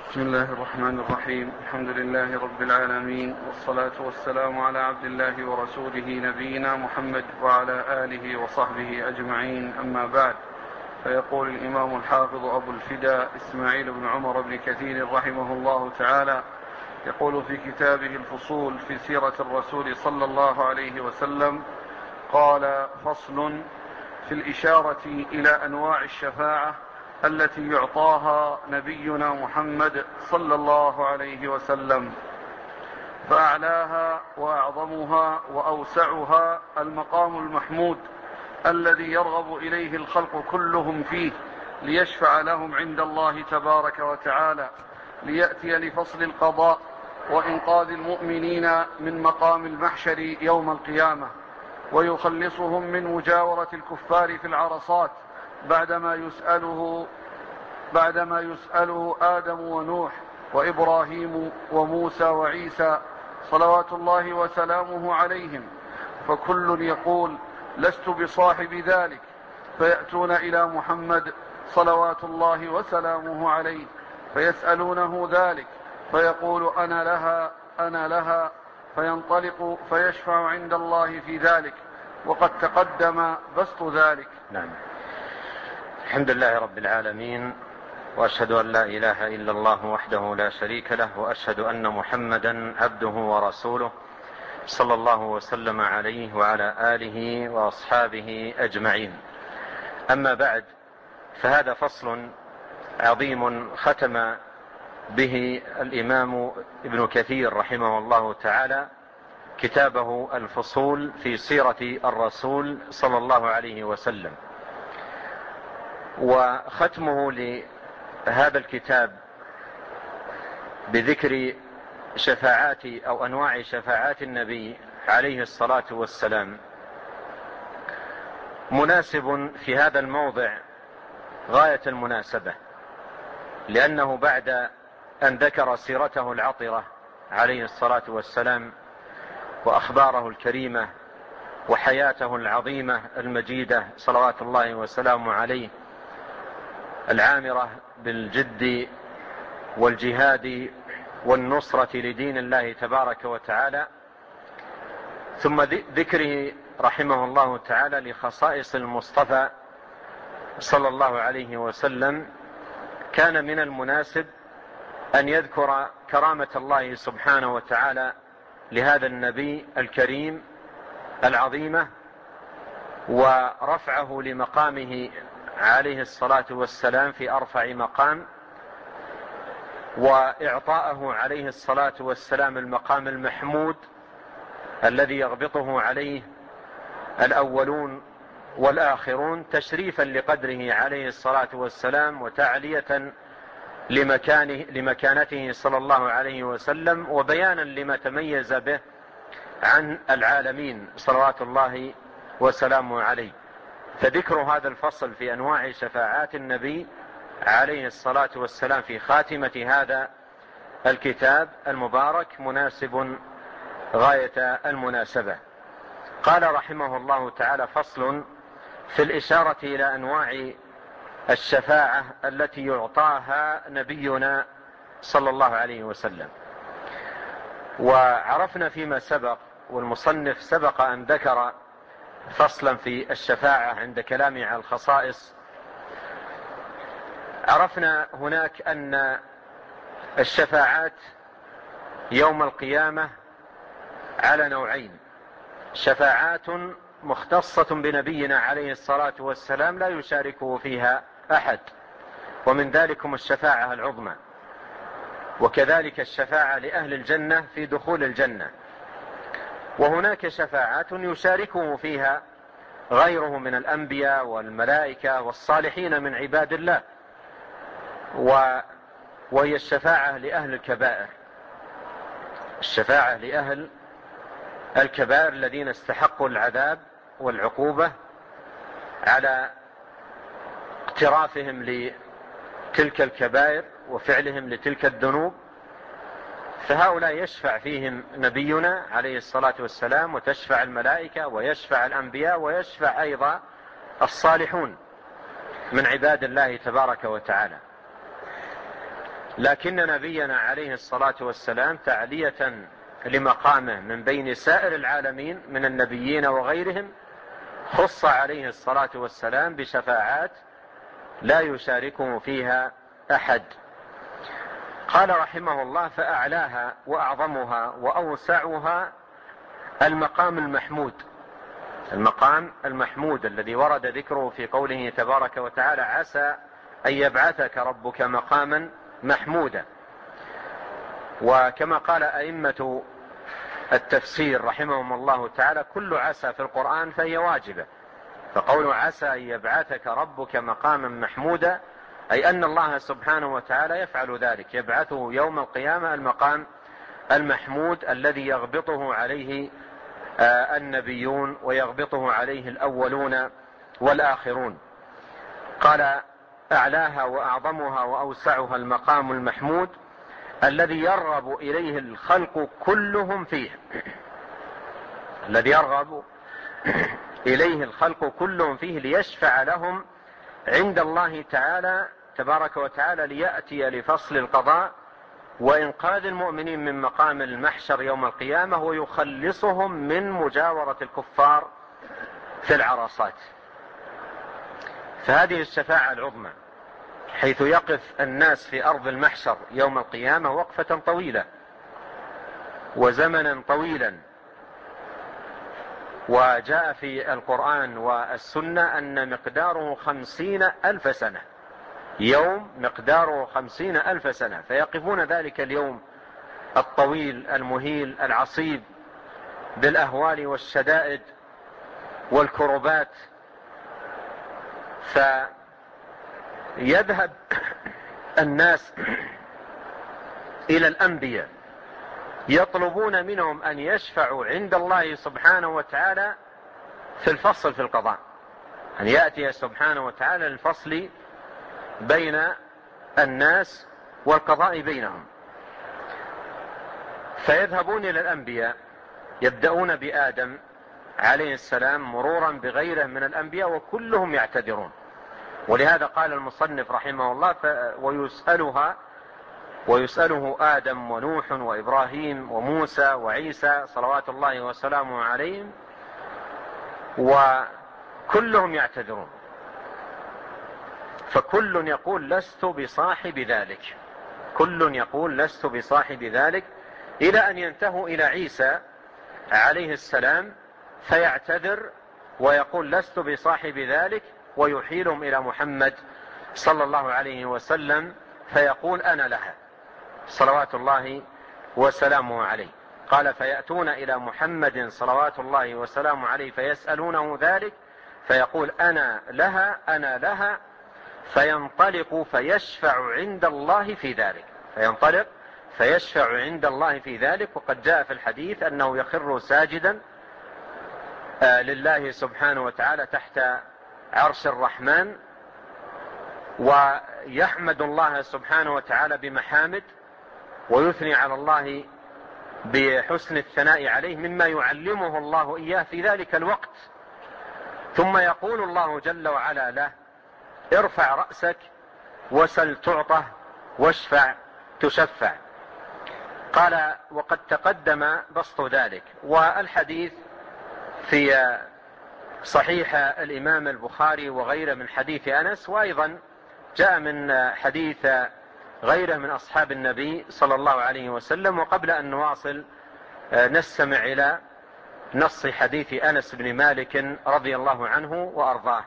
بسم الله الرحمن الرحيم. الحمد لله رب العالمين، والصلاة والسلام على عبد الله ورسوله نبينا محمد وعلى آله وصحبه أجمعين، أما بعد. فيقول الإمام الحافظ أبو الفداء إسماعيل بن عمر بن كثير رحمه الله تعالى، يقول في كتابه الفصول في سيرة الرسول صلى الله عليه وسلم: قال: فصل في الإشارة إلى أنواع الشفاعة التي يعطاها نبينا محمد صلى الله عليه وسلم. فأعلاها وأعظمها وأوسعها المقام المحمود الذي يرغب إليه الخلق كلهم فيه، ليشفع لهم عند الله تبارك وتعالى، ليأتي لفصل القضاء وإنقاذ المؤمنين من مقام المحشر يوم القيامة، ويخلصهم من مجاورة الكفار في العرصات بعدما يسأله آدم ونوح وإبراهيم وموسى وعيسى صلوات الله وسلامه عليهم، فكل يقول: لست بصاحب ذلك، فيأتون إلى محمد صلوات الله وسلامه عليه فيسألونه ذلك، فيقول: أنا لها، فينطلق فيشفع عند الله في ذلك، وقد تقدم بسط ذلك. نعم. الحمد لله رب العالمين، وأشهد أن لا إله إلا الله وحده لا شريك له، وأشهد أن محمدا عبده ورسوله صلى الله وسلم عليه وعلى آله وأصحابه أجمعين. أما بعد، فهذا فصل عظيم ختم به الإمام ابن كثير رحمه الله تعالى كتابه الفصول في سيرة الرسول صلى الله عليه وسلم. وختمه لهذا الكتاب بذكر شفاعات أو أنواع شفاعات النبي عليه الصلاة والسلام مناسب في هذا الموضع غاية المناسبة، لأنه بعد أن ذكر سيرته العطرة عليه الصلاة والسلام وأخباره الكريمة وحياته العظيمة المجيدة صلوات الله وسلامه عليه، العامرة بالجد والجهاد والنصرة لدين الله تبارك وتعالى، ثم ذكره رحمه الله تعالى لخصائص المصطفى صلى الله عليه وسلم، كان من المناسب أن يذكر كرامة الله سبحانه وتعالى لهذا النبي الكريم العظيمة، ورفعه لمقامه عليه الصلاة والسلام في أرفع مقام، وإعطاءه عليه الصلاة والسلام المقام المحمود الذي يغبطه عليه الأولون والآخرون، تشريفا لقدره عليه الصلاة والسلام وتعلية لمكانته صلى الله عليه وسلم، وبيانا لما تميز به عن العالمين صلوات الله وسلامه عليه. فذكر هذا الفصل في أنواع شفاعات النبي عليه الصلاة والسلام في خاتمة هذا الكتاب المبارك مناسب غاية المناسبة. قال رحمه الله تعالى: فصل في الإشارة إلى أنواع الشفاعة التي يعطاها نبينا صلى الله عليه وسلم. وعرفنا فيما سبق، والمصنف سبق أن ذكر فصلا في الشفاعة عند كلامه على الخصائص، عرفنا هناك أن الشفاعات يوم القيامة على نوعين: شفاعات مختصة بنبينا عليه الصلاة والسلام لا يشاركه فيها أحد، ومن ذلكم الشفاعة العظمى، وكذلك الشفاعة لأهل الجنة في دخول الجنة. وهناك شفاعات يشاركه فيها غيره من الأنبياء والملائكة والصالحين من عباد الله، وهي الشفاعة لأهل الكبائر، الشفاعة لأهل الكبائر الذين استحقوا العذاب والعقوبة على اقترافهم لتلك الكبائر وفعلهم لتلك الذنوب، فهؤلاء يشفع فيهم نبينا عليه الصلاة والسلام، وتشفع الملائكة ويشفع الأنبياء ويشفع أيضا الصالحون من عباد الله تبارك وتعالى. لكن نبينا عليه الصلاة والسلام تعلية لمقامه من بين سائر العالمين من النبيين وغيرهم خص عليه الصلاة والسلام بشفاعات لا يشاركه فيها أحد. قال رحمه الله: فأعلاها وأعظمها وأوسعها المقام المحمود. المقام المحمود الذي ورد ذكره في قوله تبارك وتعالى: عسى أن يبعثك ربك مقاما محمودا. وكما قال أئمة التفسير رحمهم الله تعالى: كل عسى في القرآن فهي واجبة، فقول عسى أن يبعثك ربك مقاما محمودا أي أن الله سبحانه وتعالى يفعل ذلك، يبعثه يوم القيامة المقام المحمود الذي يغبطه عليه النبيون ويغبطه عليه الأولون والآخرون. قال: أعلاها وأعظمها وأوسعها المقام المحمود الذي يرغب إليه الخلق كلهم فيه، الذي يرغب إليه الخلق كلهم فيه ليشفع لهم عند الله تعالى تبارك وتعالى، ليأتي لفصل القضاء وإنقاذ المؤمنين من مقام المحشر يوم القيامة ويخلصهم من مجاورة الكفار في العرصات. فهذه الشفاعة العظمى، حيث يقف الناس في أرض المحشر يوم القيامة وقفة طويلة وزمنا طويلا. وجاء في القرآن والسنة أن مقداره 50,000 سنة، يوم مقداره 50,000 سنة، فيقفون ذلك اليوم الطويل المهيل العصيب بالأهوال والشدائد والكربات. فيذهب الناس إلى الأنبياء يطلبون منهم أن يشفعوا عند الله سبحانه وتعالى في الفصل في القضاء، أن يأتي سبحانه وتعالى الفصل بين الناس والقضاء بينهم. فيذهبون إلى الأنبياء، يبدأون بآدم عليه السلام مرورا بغيره من الأنبياء وكلهم يعتذرون. ولهذا قال المصنف رحمه الله: ويسأله آدم ونوح وإبراهيم وموسى وعيسى صلوات الله وسلامه عليهم، وكلهم يعتذرون. فكل يقول لست بصاحب ذلك، كل يقول لست بصاحب ذلك، إلى أن ينتهوا إلى عيسى عليه السلام فيعتذر ويقول لست بصاحب ذلك، ويحيلهم إلى محمد صلى الله عليه وسلم فيقول أنا لها صلوات الله وسلامه عليه. قال: فيأتون إلى محمد صلوات الله وسلامه عليه فيسألونه ذلك فيقول أنا لها أنا لها، فينطلق فيشفع عند الله في ذلك، فينطلق فيشفع عند الله في ذلك. وقد جاء في الحديث أنه يخر ساجدا لله سبحانه وتعالى تحت عرش الرحمن، ويحمد الله سبحانه وتعالى بمحامد ويثني على الله بحسن الثناء عليه مما يعلمه الله إياه في ذلك الوقت. ثم يقول الله جل وعلا له: ارفع رأسك وسل تعطه واشفع تشفع. قال: وقد تقدم بسط ذلك. والحديث في صحيح الإمام البخاري وغيره من حديث أنس، وأيضا جاء من حديث غيره من أصحاب النبي صلى الله عليه وسلم. وقبل أن نواصل نستمع إلى نص حديث أنس بن مالك رضي الله عنه وأرضاه.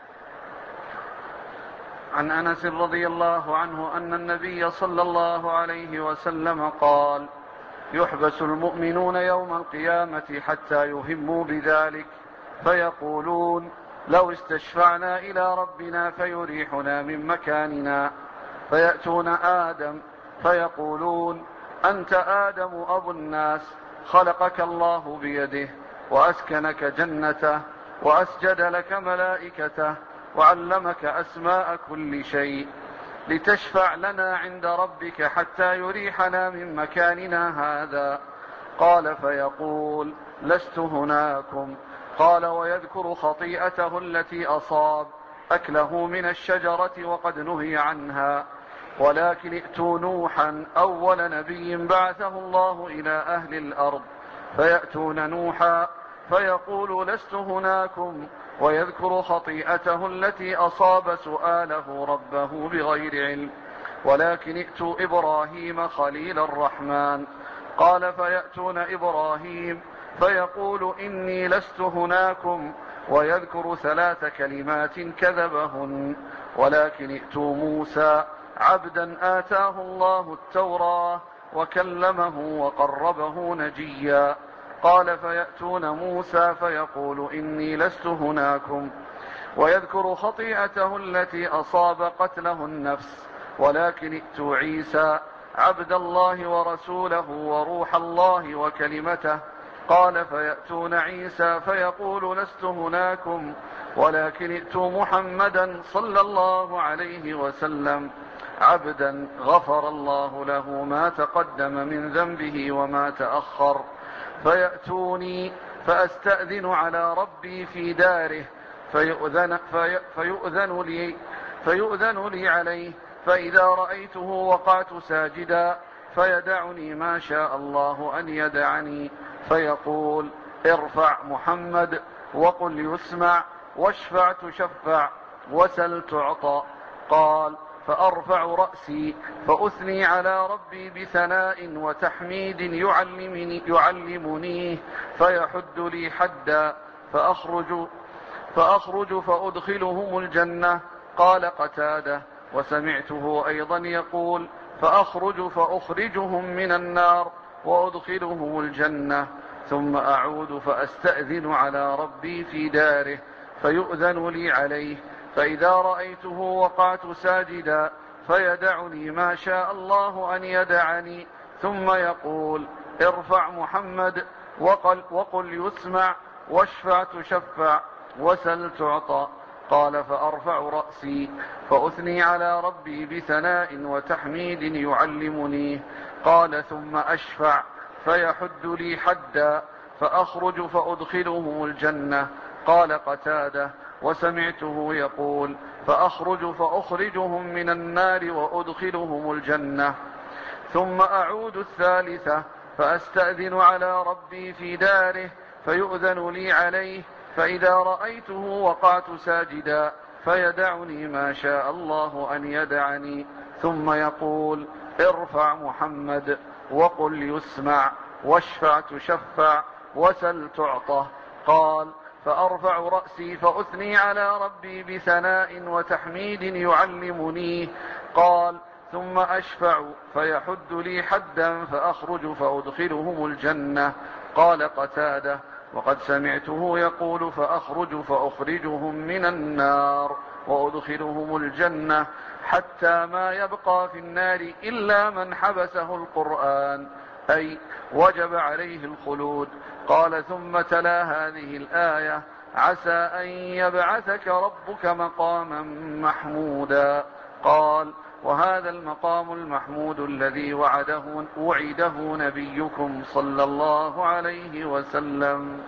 عن أنس رضي الله عنه أن النبي صلى الله عليه وسلم قال: يحبس المؤمنون يوم القيامة حتى يهموا بذلك، فيقولون: لو استشفعنا إلى ربنا فيريحنا من مكاننا. فيأتون آدم فيقولون: أنت آدم أبو الناس، خلقك الله بيده وأسكنك جنته وأسجد لك ملائكته وعلمك أسماء كل شيء، لتشفع لنا عند ربك حتى يريحنا من مكاننا هذا. قال: فيقول: لست هناكم. قال: ويذكر خطيئته التي أصاب أكله من الشجرة وقد نهي عنها. ولكن ائتوا نوحا أول نبي بعثه الله إلى أهل الأرض، فيأتون نوحا فيقول لست هناكم، ويذكر خطيئته التي أصاب سؤاله ربه بغير علم. ولكن ائتوا إبراهيم خليل الرحمن، قال فيأتون إبراهيم فيقول إني لست هناكم، ويذكر 3 كلمات كذبهن. ولكن ائتوا موسى عبدا آتاه الله التوراة وكلمه وقربه نجيا، قال فيأتون موسى فيقول إني لست هناكم، ويذكر خطيئته التي أصاب قتله النفس. ولكن ائتوا عيسى عبد الله ورسوله وروح الله وكلمته، قال فيأتون عيسى فيقول لست هناكم، ولكن ائتوا محمدا صلى الله عليه وسلم عبدا غفر الله له ما تقدم من ذنبه وما تأخر، فيأتوني فأستأذن على ربي في داره فيؤذن لي عليه، فإذا رأيته وقعت ساجدا، فيدعني ما شاء الله أن يدعني، فيقول ارفع محمد وقل يسمع واشفع تشفع وسل تعطى. قال فأرفع رأسي فأثني على ربي بثناء وتحميد يعلمنيه، فيحد لي حدا فأخرج فأدخلهم الجنة. قال قتادة وسمعته أيضا يقول فأخرج فأخرجهم من النار وأدخلهم الجنة، ثم أعود فأستأذن على ربي في داره فيؤذن لي عليه، فإذا رأيته وقعت ساجدا، فيدعني ما شاء الله أن يدعني، ثم يقول ارفع محمد وقل يسمع واشفع تشفع وسل تعطى. قال فأرفع رأسي فأثني على ربي بثناء وتحميد يعلمني. قال ثم أشفع فيحد لي حدا، فأخرج فأدخلهم الجنة. قال قتادة وسمعته يقول فأخرج فأخرجهم من النار وأدخلهم الجنة، ثم أعود الثالثة فأستأذن على ربي في داره فيؤذن لي عليه، فإذا رأيته وقعت ساجدا، فيدعني ما شاء الله أن يدعني، ثم يقول ارفع محمد وقل يسمع واشفع تشفع وسل تعطى. قال فأرفع رأسي فأثني على ربي بثناء وتحميد يعلمني. قال ثم أشفع فيحد لي حدا، فأخرج فأدخلهم الجنة. قال قتادة وقد سمعته يقول فأخرج فأخرجهم من النار وأدخلهم الجنة، حتى ما يبقى في النار إلا من حبسه القرآن، أي وجب عليه الخلود. قال ثم تلا هذه الآية عسى أن يبعثك ربك مقاما محمودا. قال وهذا المقام المحمود الذي وعده نبيكم صلى الله عليه وسلم.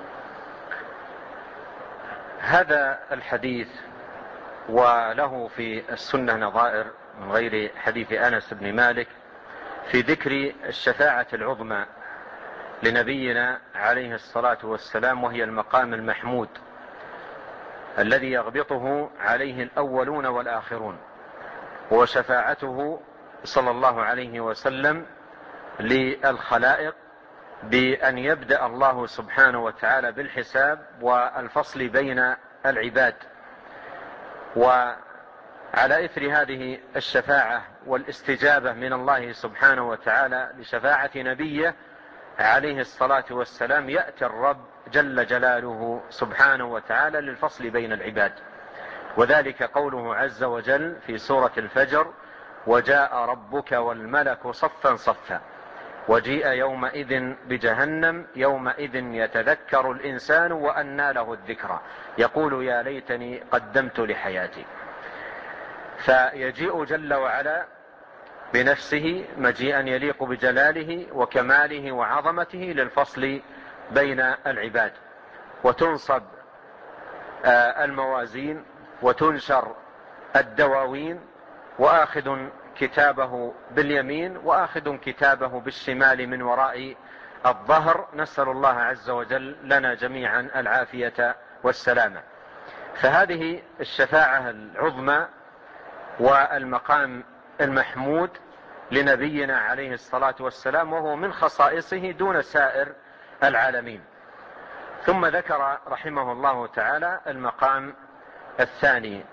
هذا الحديث وله في السنة نظائر من غير حديث أنس بن مالك في ذكر الشفاعة العظمى لنبينا عليه الصلاة والسلام، وهي المقام المحمود الذي يغبطه عليه الأولون والآخرون، وشفاعته صلى الله عليه وسلم للخلائق بأن يبدأ الله سبحانه وتعالى بالحساب والفصل بين العباد. وعلى إثر هذه الشفاعة والاستجابة من الله سبحانه وتعالى لشفاعة نبيه عليه الصلاة والسلام، يأتي الرب جل جلاله سبحانه وتعالى للفصل بين العباد، وذلك قوله عز وجل في سورة الفجر وجاء ربك والملك صفا صفا وجيء يومئذ بجهنم يومئذ يتذكر الإنسان وأنى له الذكرى يقول يا ليتني قدمت لحياتي. فيجيء جل وعلا بنفسه مجيئا يليق بجلاله وكماله وعظمته للفصل بين العباد، وتنصب الموازين وتنشر الدواوين، وآخذ كتابه باليمين وآخذ كتابه بالشمال من وراء الظهر. نسأل الله عز وجل لنا جميعا العافية والسلامة. فهذه الشفاعة العظمى والمقام المحمود لنبينا عليه الصلاة والسلام، وهو من خصائصه دون سائر العالمين. ثم ذكر رحمه الله تعالى المقام الثاني.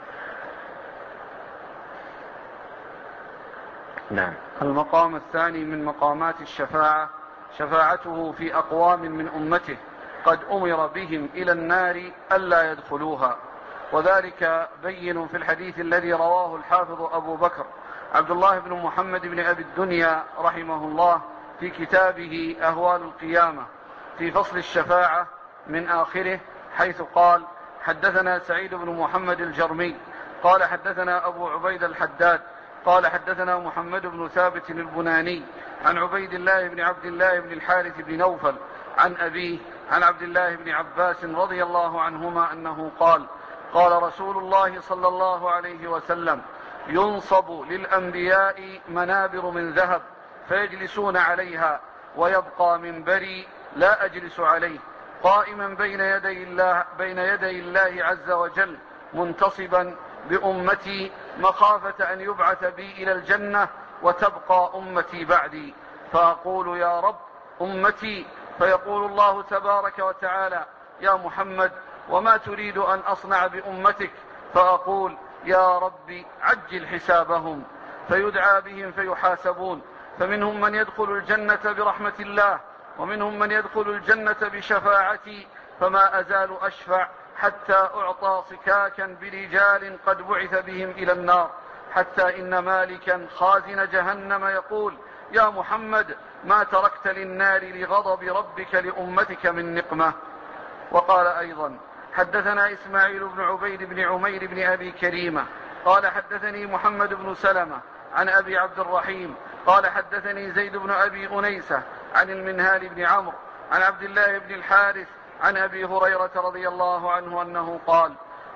نعم. المقام الثاني من مقامات الشفاعة شفاعته في أقوام من أمته قد أمر بهم إلى النار ألا يدخلوها، وذلك بين في الحديث الذي رواه الحافظ أبو بكر عبد الله بن محمد بن أبي الدنيا رحمه الله في كتابه أهوال القيامة في فصل الشفاعة من آخره، حيث قال: حدثنا سعيد بن محمد الجرمي قال حدثنا أبو عبيد الحداد قال حدثنا محمد بن ثابت البناني عن عبيد الله بن عبد الله بن الحارث بن نوفل عن أبيه عن عبد الله بن عباس رضي الله عنهما أنه قال: قال رسول الله صلى الله عليه وسلم: ينصب للأنبياء منابر من ذهب فيجلسون عليها، ويبقى منبري لا أجلس عليه، قائما بين يدي الله عز وجل، منتصبا بأمتي مخافة أن يبعث بي إلى الجنة وتبقى أمتي بعدي، فأقول: يا رب أمتي، فيقول الله تبارك وتعالى: يا محمد، وما تريد أن أصنع بأمتك؟ فأقول: يا رب عجل حسابهم. فيدعى بهم فيحاسبون، فمنهم من يدخل الجنة برحمة الله، ومنهم من يدخل الجنة بشفاعتي، فما أزال أشفع حتى أعطى صكاكا برجال قد بعث بهم إلى النار، حتى إن مالكا خازن جهنم يقول: يا محمد، ما تركت للنار لغضب ربك لأمتك من نقمة. وقال أيضا: حدثنا إسماعيل بن عبيد بن عمير بن أبي كريمة قال حدثني محمد بن سلمة عن أبي عبد الرحيم قال حدثني زيد بن أبي أنيسة عن المنهال بن عمرو عن عبد الله بن الحارث عن أبي هريرة رضي الله عنه أنه قال: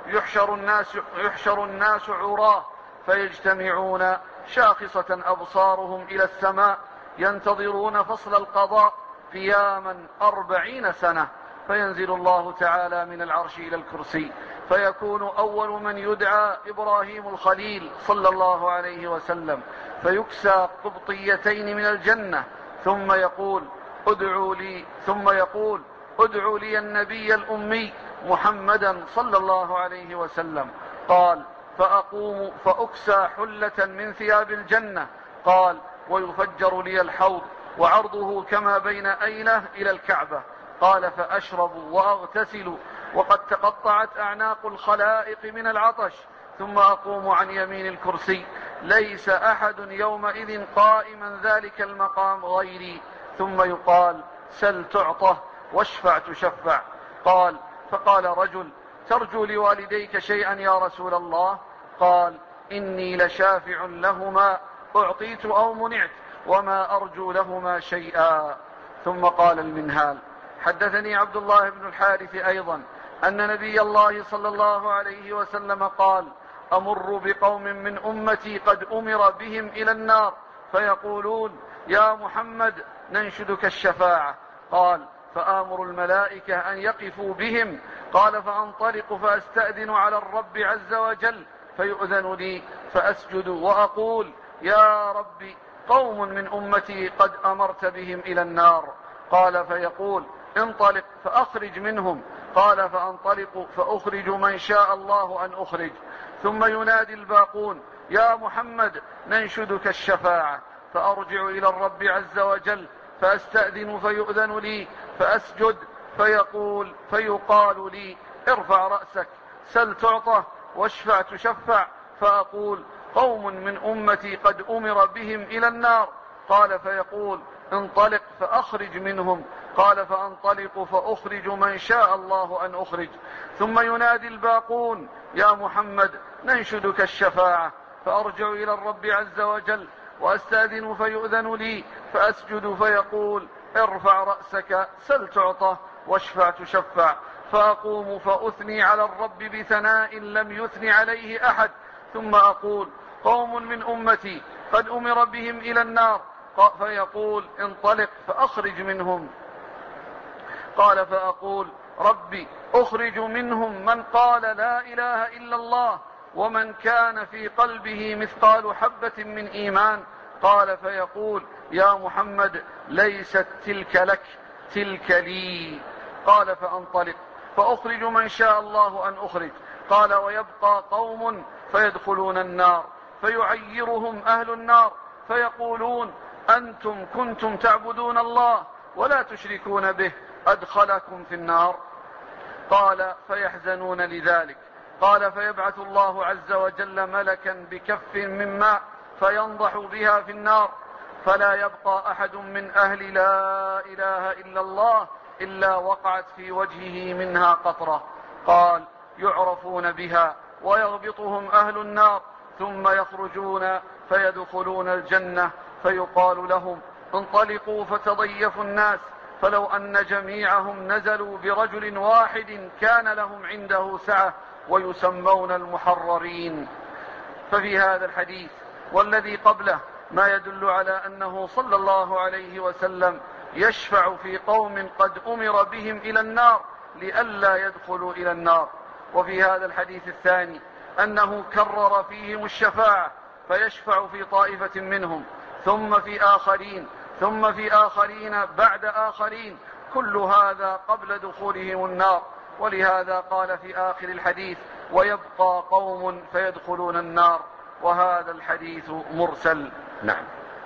يحشر الناس عراه فيجتمعون شاخصة أبصارهم إلى السماء، ينتظرون فصل القضاء قياما 40 سنة، فينزل الله تعالى من العرش إلى الكرسي، فيكون أول من يدعى إبراهيم الخليل صلى الله عليه وسلم، فيكسى قبطيتين من الجنة، ثم يقول: ادعوا لي النبي الأمي محمدا صلى الله عليه وسلم. قال: فأقوم فأكسى حلة من ثياب الجنة. قال: ويفجر لي الحوض وعرضه كما بين أيلة إلى الكعبة. قال: فأشرب وأغتسل وقد تقطعت أعناق الخلائق من العطش، ثم أقوم عن يمين الكرسي، ليس أحد يومئذ قائما ذلك المقام غيري، ثم يقال: سل تعطه واشفع تشفع. قال: فقال رجل: ترجو لوالديك شيئا يا رسول الله؟ قال: إني لشافع لهما، أعطيت أو منعت، وما أرجو لهما شيئا. ثم قال المنهال: حدثني عبد الله بن الحارث أيضا أن نبي الله صلى الله عليه وسلم قال: أمر بقوم من أمتي قد أمر بهم إلى النار، فيقولون: يا محمد، ننشدك الشفاعة. قال: فآمر الملائكة أن يقفوا بهم. قال: فأنطلق فأستأذن على الرب عز وجل، فيؤذن لي، فأسجد وأقول: يا رب، قوم من أمتي قد أمرت بهم إلى النار. قال: فيقول: انطلق فأخرج منهم. قال: فأنطلق فأخرج من شاء الله أن أخرج. ثم ينادي الباقون: يا محمد، ننشدك الشفاعة. فأرجع إلى الرب عز وجل فأستأذن فيؤذن لي، فأسجد، فيقال لي: ارفع رأسك، سل تعطه، واشفع تشفع. فأقول: قوم من أمتي قد أمر بهم إلى النار. قال: فيقول: انطلق فأخرج منهم. قال: فأنطلق فأخرج من شاء الله أن أخرج. ثم ينادي الباقون: يا محمد، ننشدك الشفاعة. فأرجع إلى الرب عز وجل وأستأذن فيؤذن لي، فأسجد، فيقول: ارفع رأسك، سل تعطه، واشفع تشفع. فأقوم فأثني على الرب بثناء لم يثني عليه أحد، ثم أقول: قوم من أمتي قد أمر بهم إلى النار، فيقول انطلق فأخرج منهم. قال فأقول ربي أخرج منهم من قال لا إله إلا الله ومن كان في قلبه مثقال حبة من إيمان. قال فيقول يا محمد ليست تلك لك، تلك لي. قال فأنطلق فأخرج من شاء الله أن أخرج. قال ويبقى قوم فيدخلون النار فيعيرهم أهل النار فيقولون أنتم كنتم تعبدون الله ولا تشركون به أدخلكم في النار. قال فيحزنون لذلك. قال فيبعث الله عز وجل ملكا بكف من ماء فينضح بها في النار فلا يبقى أحد من أهل لا إله إلا الله إلا وقعت في وجهه منها قطرة. قال يعرفون بها ويغبطهم أهل النار ثم يخرجون فيدخلون الجنة فيقال لهم انطلقوا فتضيفوا الناس، فلو أن جميعهم نزلوا برجل واحد كان لهم عنده سعة ويسمون المحررين. ففي هذا الحديث والذي قبله ما يدل على أنه صلى الله عليه وسلم يشفع في قوم قد أمر بهم إلى النار لئلا يدخلوا إلى النار. وفي هذا الحديث الثاني أنه كرر فيهم الشفاعة فيشفع في طائفة منهم ثم في آخرين ثم في آخرين بعد آخرين، كل هذا قبل دخولهم النار. ولهذا قال في آخر الحديث ويبقى قوم فيدخلون النار، وهذا الحديث مرسل. نعم.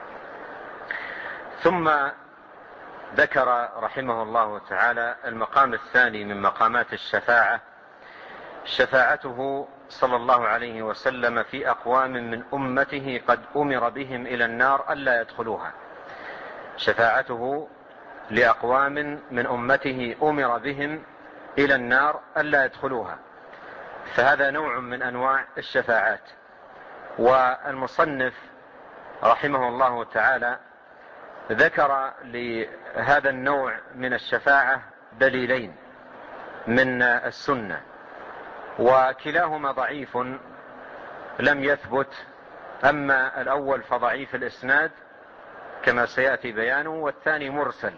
ثم ذكر رحمه الله تعالى المقام الثاني من مقامات الشفاعة، شفاعته صلى الله عليه وسلم في أقوام من أمته قد أمر بهم إلى النار ألا يدخلوها. شفاعته لأقوام من أمته أمر بهم إلى النار ألا يدخلوها، فهذا نوع من أنواع الشفاعات. والمصنف رحمه الله تعالى ذكر لهذا النوع من الشفاعة دليلين من السنة، وكلاهما ضعيف لم يثبت. أما الأول فضعيف الإسناد كما سيأتي بيانه، والثاني مرسل.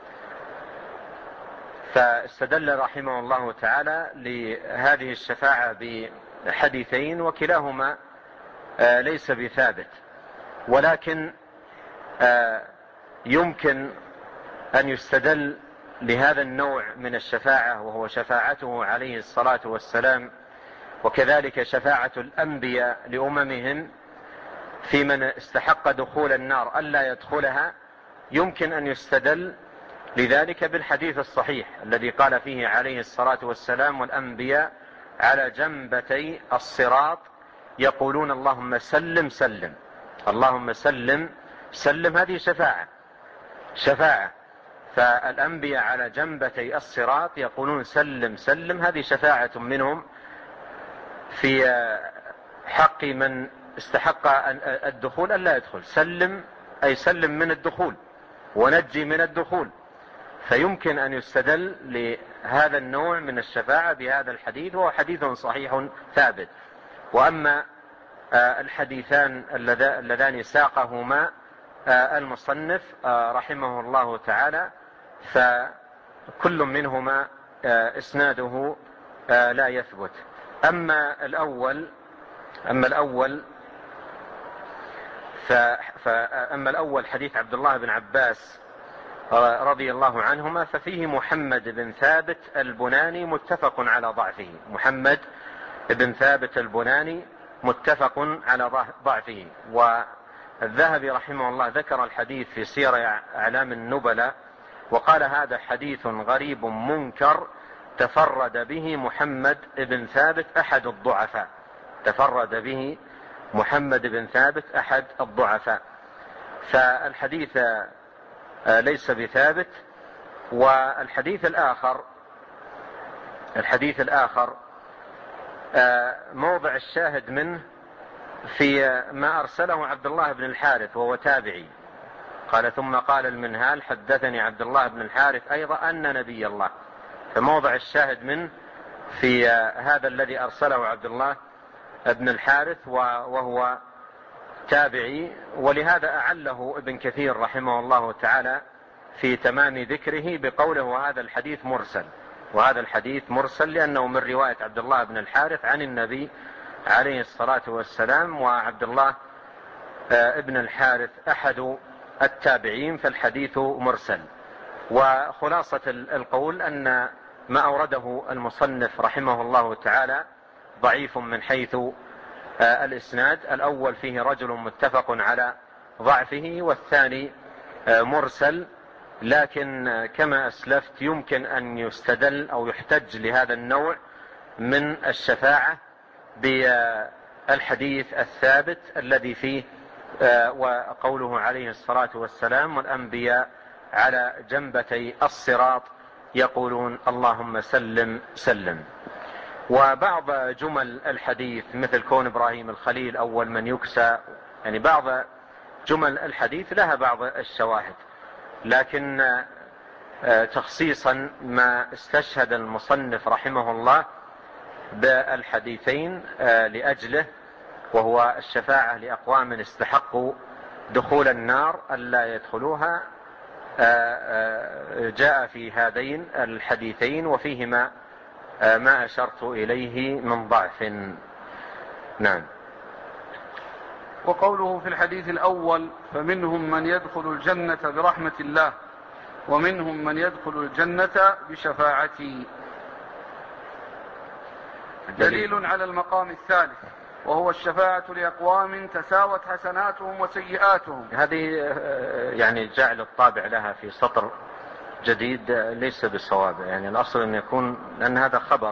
فاستدل رحمه الله تعالى لهذه الشفاعة بحديثين وكلاهما ليس بثابت، ولكن يمكن أن يستدل لهذا النوع من الشفاعة، وهو شفاعته عليه الصلاة والسلام، وكذلك شفاعة الأنبياء لأممهم في من استحق دخول النار ألا يدخلها. يمكن أن يستدل لذلك بالحديث الصحيح الذي قال فيه عليه الصلاة والسلام والأنبياء على جنبتي الصراط يقولون اللهم سلم سلم، اللهم سلم سلم. هذه شفاعة. فالأنبياء على جنبتي الصراط يقولون سلم سلم، هذه شفاعة منهم في حق من استحق الدخول ألا يدخل. سلم أي سلم من الدخول ونجي من الدخول. فيمكن أن يستدل لهذا النوع من الشفاعة بهذا الحديث، وهو حديث صحيح ثابت. وأما الحديثان اللذان ساقهما المصنف رحمه الله تعالى فكل منهما إسناده لا يثبت. أما الأول حديث عبد الله بن عباس رضي الله عنهما ففيه محمد بن ثابت البناني متفق على ضعفه. محمد بن ثابت البناني متفق على ضعفه. والذهبي رحمه الله ذكر الحديث في سير أعلام النبلاء وقال هذا حديث غريب منكر تفرد به محمد بن ثابت أحد الضعفاء. تفرد به محمد بن ثابت أحد الضعفاء. فالحديث ليس بثابت. والحديث الآخر موضع الشاهد منه في ما أرسله عبد الله بن الحارث وهو تابعي. قال ثم قال المنهال حدثني عبد الله بن الحارث أيضا أن نبي الله. فموضع الشاهد منه في هذا الذي أرسله عبد الله بن الحارث وهو تابعي، ولهذا أعله ابن كثير رحمه الله تعالى في تمام ذكره بقوله وهذا الحديث مرسل. وهذا الحديث مرسل لأنه من رواية عبد الله بن الحارث عن النبي عليه الصلاة والسلام، وعبد الله ابن الحارث أحد التابعين، فالحديث مرسل. وخلاصة القول أن ما أورده المصنف رحمه الله تعالى ضعيف من حيث الإسناد. الأول فيه رجل متفق على ضعفه، والثاني مرسل، لكن كما أسلفت يمكن أن يستدل أو يحتج لهذا النوع من الشفاعة بالحديث الثابت الذي فيه وقوله عليه الصلاة والسلام والأنبياء على جنبتي الصراط يقولون اللهم سلم سلم. وبعض جمل الحديث مثل كون إبراهيم الخليل أول من يكسى، يعني بعض جمل الحديث لها بعض الشواهد، لكن تخصيصا ما استشهد المصنف رحمه الله بالحديثين لأجله، وهو الشفاعة لأقوام استحقوا دخول النار ألا يدخلوها، جاء في هذين الحديثين وفيهما ما أشرت إليه من ضعف. نعم. وقوله في الحديث الأول فمنهم من يدخل الجنة برحمة الله ومنهم من يدخل الجنة بشفاعتي، دليل على المقام الثالث وهو الشفاعة لأقوام تساوت حسناتهم وسيئاتهم. هذه يعني جعل الطابع لها في سطر جديد ليس بالصواب، يعني الأصل أن يكون، لأن هذا خبر،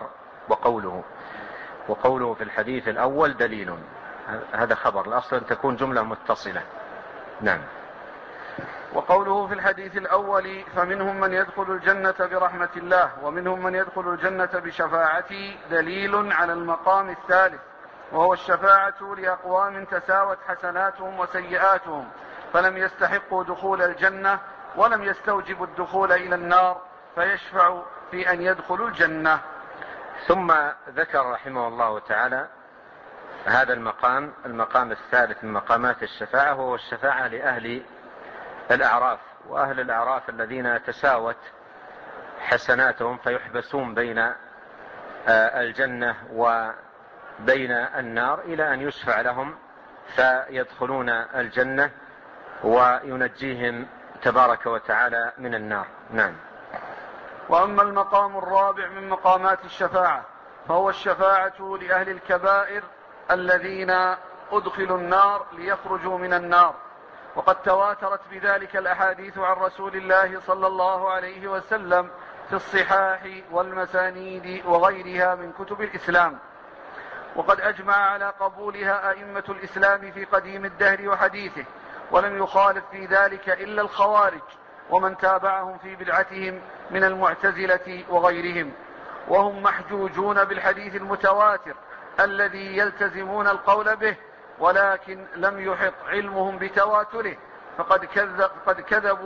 وقوله في الحديث الأول دليل، هذا خبر، الأصل أن تكون جملة متصلة. نعم. وقوله في الحديث الأول فمنهم من يدخل الجنة برحمة الله ومنهم من يدخل الجنة بشفاعتي، دليل على المقام الثالث وهو الشفاعة لأقوام تساوت حسناتهم وسيئاتهم فلم يستحقوا دخول الجنة ولم يستوجبوا الدخول إلى النار فيشفع في أن يدخلوا الجنة. ثم ذكر رحمه الله تعالى هذا المقام الثالث من مقامات الشفاعة، وهو الشفاعة لأهل الأعراف. وأهل الأعراف الذين تساوت حسناتهم فيحبسون بين الجنة وبين النار إلى أن يشفع لهم فيدخلون الجنة وينجيهم تبارك وتعالى من النار. نعم. وأما المقام الرابع من مقامات الشفاعة فهو الشفاعة لأهل الكبائر الذين أدخلوا النار ليخرجوا من النار، وقد تواترت بذلك الأحاديث عن رسول الله صلى الله عليه وسلم في الصحاح والمسانيد وغيرها من كتب الإسلام، وقد أجمع على قبولها أئمة الإسلام في قديم الدهر وحديثه، ولم يخالف في ذلك إلا الخوارج ومن تابعهم في بدعتهم من المعتزلة وغيرهم، وهم محجوجون بالحديث المتواتر الذي يلتزمون القول به، ولكن لم يحط علمهم بتواتره فقد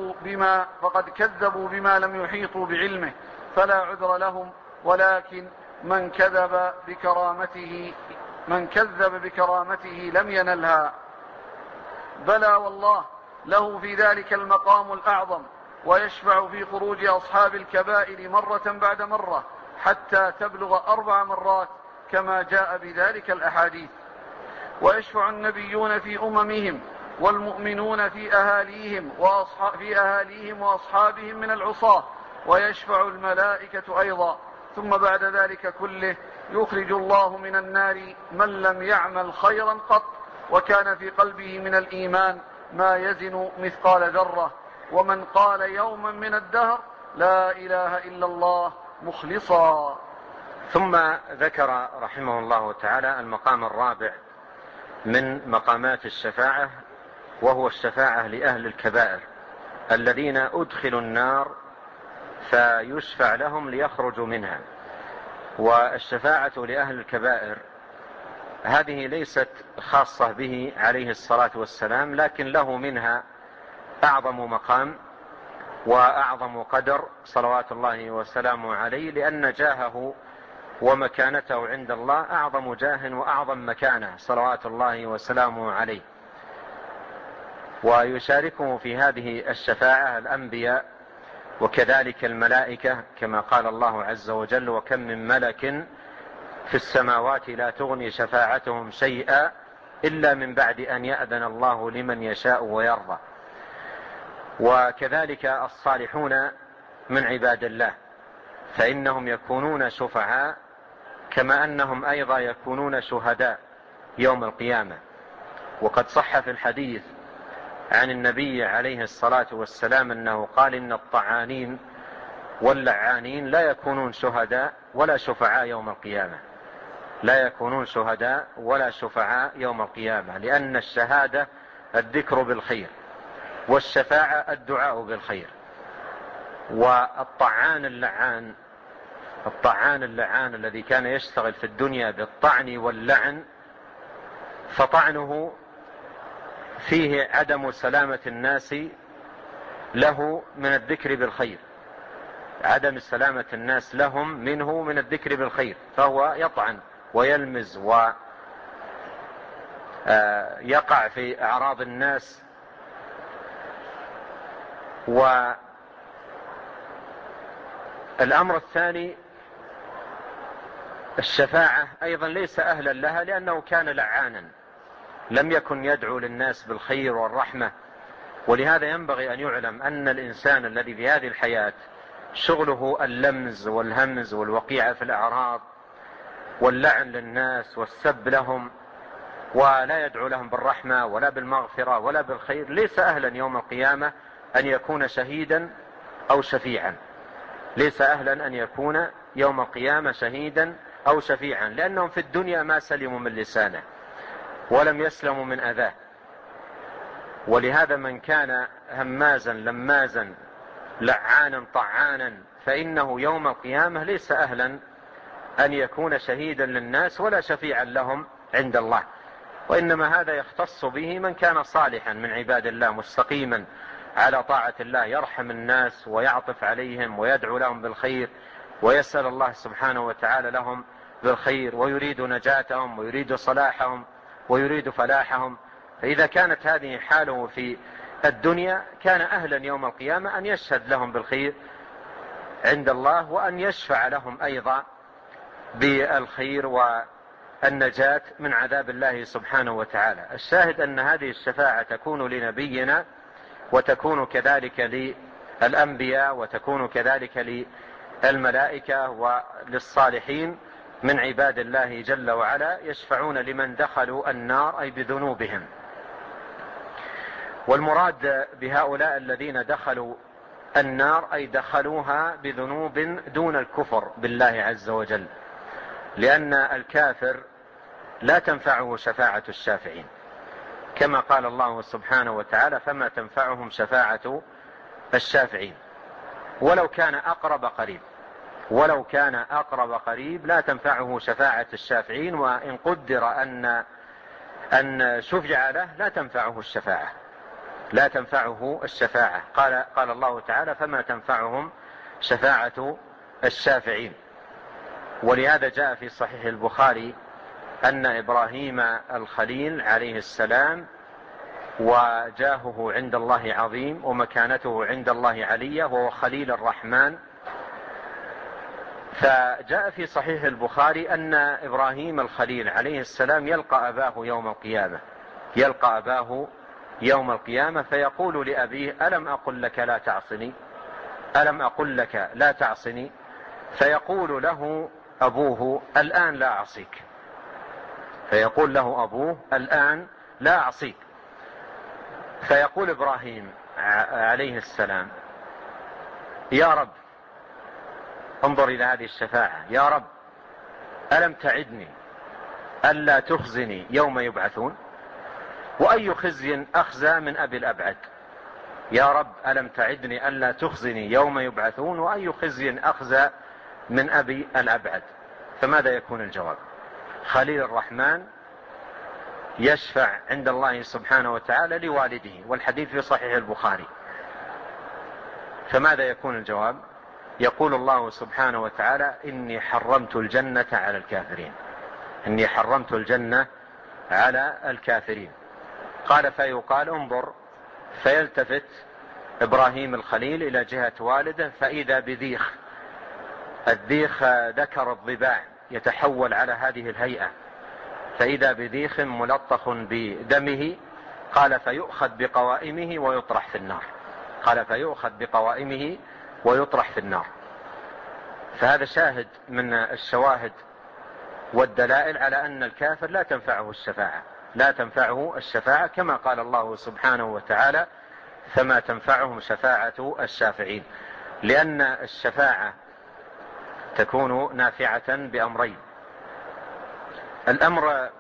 كذبوا بما لم يحيطوا بعلمه فلا عذر لهم، ولكن من كذب بكرامته لم ينلها. بلى والله له في ذلك المقام الأعظم، ويشفع في خروج أصحاب الكبائر مرة بعد مرة حتى تبلغ 4 مرات كما جاء بذلك الأحاديث. ويشفع النبيون في أممهم والمؤمنون في أهاليهم وأصحابهم من العصاة، ويشفع الملائكة أيضا. ثم بعد ذلك كله يخرج الله من النار من لم يعمل خيرا قط وكان في قلبه من الإيمان ما يزن مثقال ذرة، ومن قال يوما من الدهر لا إله إلا الله مخلصا. ثم ذكر رحمه الله تعالى المقام الرابع من مقامات الشفاعة، وهو الشفاعة لأهل الكبائر الذين أدخلوا النار فيشفع لهم ليخرجوا منها. والشفاعة لأهل الكبائر هذه ليست خاصة به عليه الصلاة والسلام، لكن له منها أعظم مقام وأعظم قدر صلوات الله وسلامه عليه، لأن جاهه ومكانته عند الله أعظم جاه وأعظم مكانة صلوات الله وسلامه عليه. ويشاركه في هذه الشفاعة الأنبياء وكذلك الملائكة، كما قال الله عز وجل: وكم من ملك في السماوات لا تغني شفاعتهم شيئا إلا من بعد أن يأذن الله لمن يشاء ويرضى. وكذلك الصالحون من عباد الله، فإنهم يكونون شفعاء كما أنهم أيضا يكونون شهداء يوم القيامة. وقد صح في الحديث عن النبي عليه الصلاة والسلام أنه قال: إن الطعانين واللعانين لا يكونون شهداء ولا شفعاء يوم القيامة، لا يكونون شهداء ولا شفعاء يوم القيامة، لأن الشهادة الذكر بالخير، والشفاعة الدعاء بالخير. والطعان اللعان الذي كان يشتغل في الدنيا بالطعن واللعن، فطعنه فيه عدم سلامة الناس له من الذكر بالخير، عدم سلامة الناس لهم منه من الذكر بالخير، فهو يطعن ويلمز ويقع في أعراض الناس. والأمر الثاني، الشفاعة أيضا ليس أهلا لها لأنه كان لعانا، لم يكن يدعو للناس بالخير والرحمة. ولهذا ينبغي أن يعلم أن الإنسان الذي في هذه الحياة شغله اللمز والهمز والوقيعة في الأعراض واللعن للناس والسب لهم، ولا يدعو لهم بالرحمة ولا بالمغفرة ولا بالخير، ليس أهلا يوم القيامة أن يكون شهيدا أو شفيعا، ليس أهلا أن يكون يوم القيامة شهيدا أو شفيعا، لأنهم في الدنيا ما سلموا من لسانه ولم يسلموا من أذاه. ولهذا من كان همازا لمازا لعانا طعانا فإنه يوم القيامة ليس أهلا أن يكون شهيدا للناس ولا شفيعا لهم عند الله، وإنما هذا يختص به من كان صالحا من عباد الله مستقيما على طاعة الله، يرحم الناس ويعطف عليهم ويدعو لهم بالخير ويسأل الله سبحانه وتعالى لهم بالخير، ويريد نجاتهم ويريد صلاحهم ويريد فلاحهم. فإذا كانت هذه حاله في الدنيا كان أهلا يوم القيامة أن يشهد لهم بالخير عند الله، وأن يشفع لهم أيضا بالخير والنجاة من عذاب الله سبحانه وتعالى. الشاهد أن هذه الشفاعة تكون لنبينا، وتكون كذلك للأنبياء، وتكون كذلك للملائكة وللصالحين من عباد الله جل وعلا، يشفعون لمن دخلوا النار أي بذنوبهم. والمراد بهؤلاء الذين دخلوا النار أي دخلوها بذنوب دون الكفر بالله عز وجل، لأن الكافر لا تنفعه شفاعة الشافعين، كما قال الله سبحانه وتعالى: فما تنفعهم شفاعة الشافعين ولو كان أقرب قريب، ولو كان أقرب قريب لا تنفعه شفاعة الشافعين، وإن قدر أن شفع له لا تنفعه الشفاعة، لا تنفعه الشفاعة. قال الله تعالى: فما تنفعهم شفاعة الشافعين. ولهذا جاء في صحيح البخاري أن إبراهيم الخليل عليه السلام وجاهه عند الله عظيم ومكانته عند الله علية، وهو خليل الرحمن. فجاء في صحيح البخاري أن إبراهيم الخليل عليه السلام يلقى أباه يوم القيامة فيقول لأبيه: ألم أقل لك لا تعصني، ألم أقل لك لا تعصني؟ فيقول له أبوه: الآن لا أعصيك، فيقول له أبوه: الآن لا أعصيك. فيقول إبراهيم عليه السلام: يا رب، انظر إلى هذه الشفاعة، يا رب ألم تعدني ألا تخزني يوم يبعثون؟ وأي خزي أخزى من أبي الأبعد؟ يا رب ألم تعدني ألا تخزني يوم يبعثون، وأي خزي أخزى من أبي الأبعد؟ فماذا يكون الجواب؟ خليل الرحمن يشفع عند الله سبحانه وتعالى لوالده، والحديث في صحيح البخاري. فماذا يكون الجواب؟ يقول الله سبحانه وتعالى: إني حرمت الجنة على الكافرين، إني حرمت الجنة على الكافرين. قال: فيقال: انظر فيلتفت إبراهيم الخليل إلى جهة والده فإذا بذيخ، الذيخ ذكر الضباع يتحول على هذه الهيئة، فإذا بذيخ ملطخ بدمه، قال فيؤخذ بقوائمه ويطرح في النار. قال فيؤخذ بقوائمه ويطرح في النار. فهذا شاهد من الشواهد والدلائل على أن الكافر لا تنفعه الشفاعة، لا تنفعه الشفاعة، كما قال الله سبحانه وتعالى فما تنفعهم شفاعة الشافعين، لأن الشفاعة تكون نافعة بأمرين. الأمر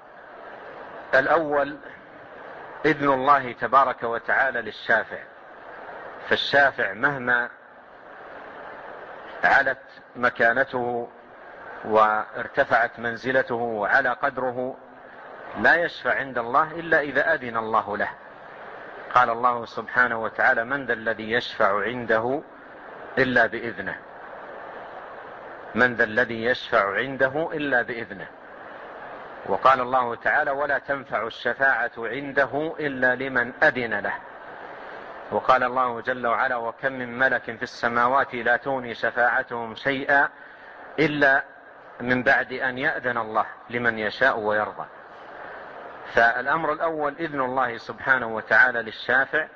الأول إذن الله تبارك وتعالى للشافع، فالشافع مهما علت مكانته وارتفعت منزلته وعلى قدره لا يشفع عند الله إلا إذا أذن الله له. قال الله سبحانه وتعالى من ذا الذي يشفع عنده إلا بإذنه، من ذا الذي يشفع عنده إلا بإذنه. وقال الله تعالى ولا تنفع الشفاعة عنده إلا لمن أذن له. وقال الله جل وعلا وكم من ملك في السماوات لا تغني شفاعتهم شيئا إلا من بعد أن يأذن الله لمن يشاء ويرضى. فالأمر الأول إذن الله سبحانه وتعالى للشافع،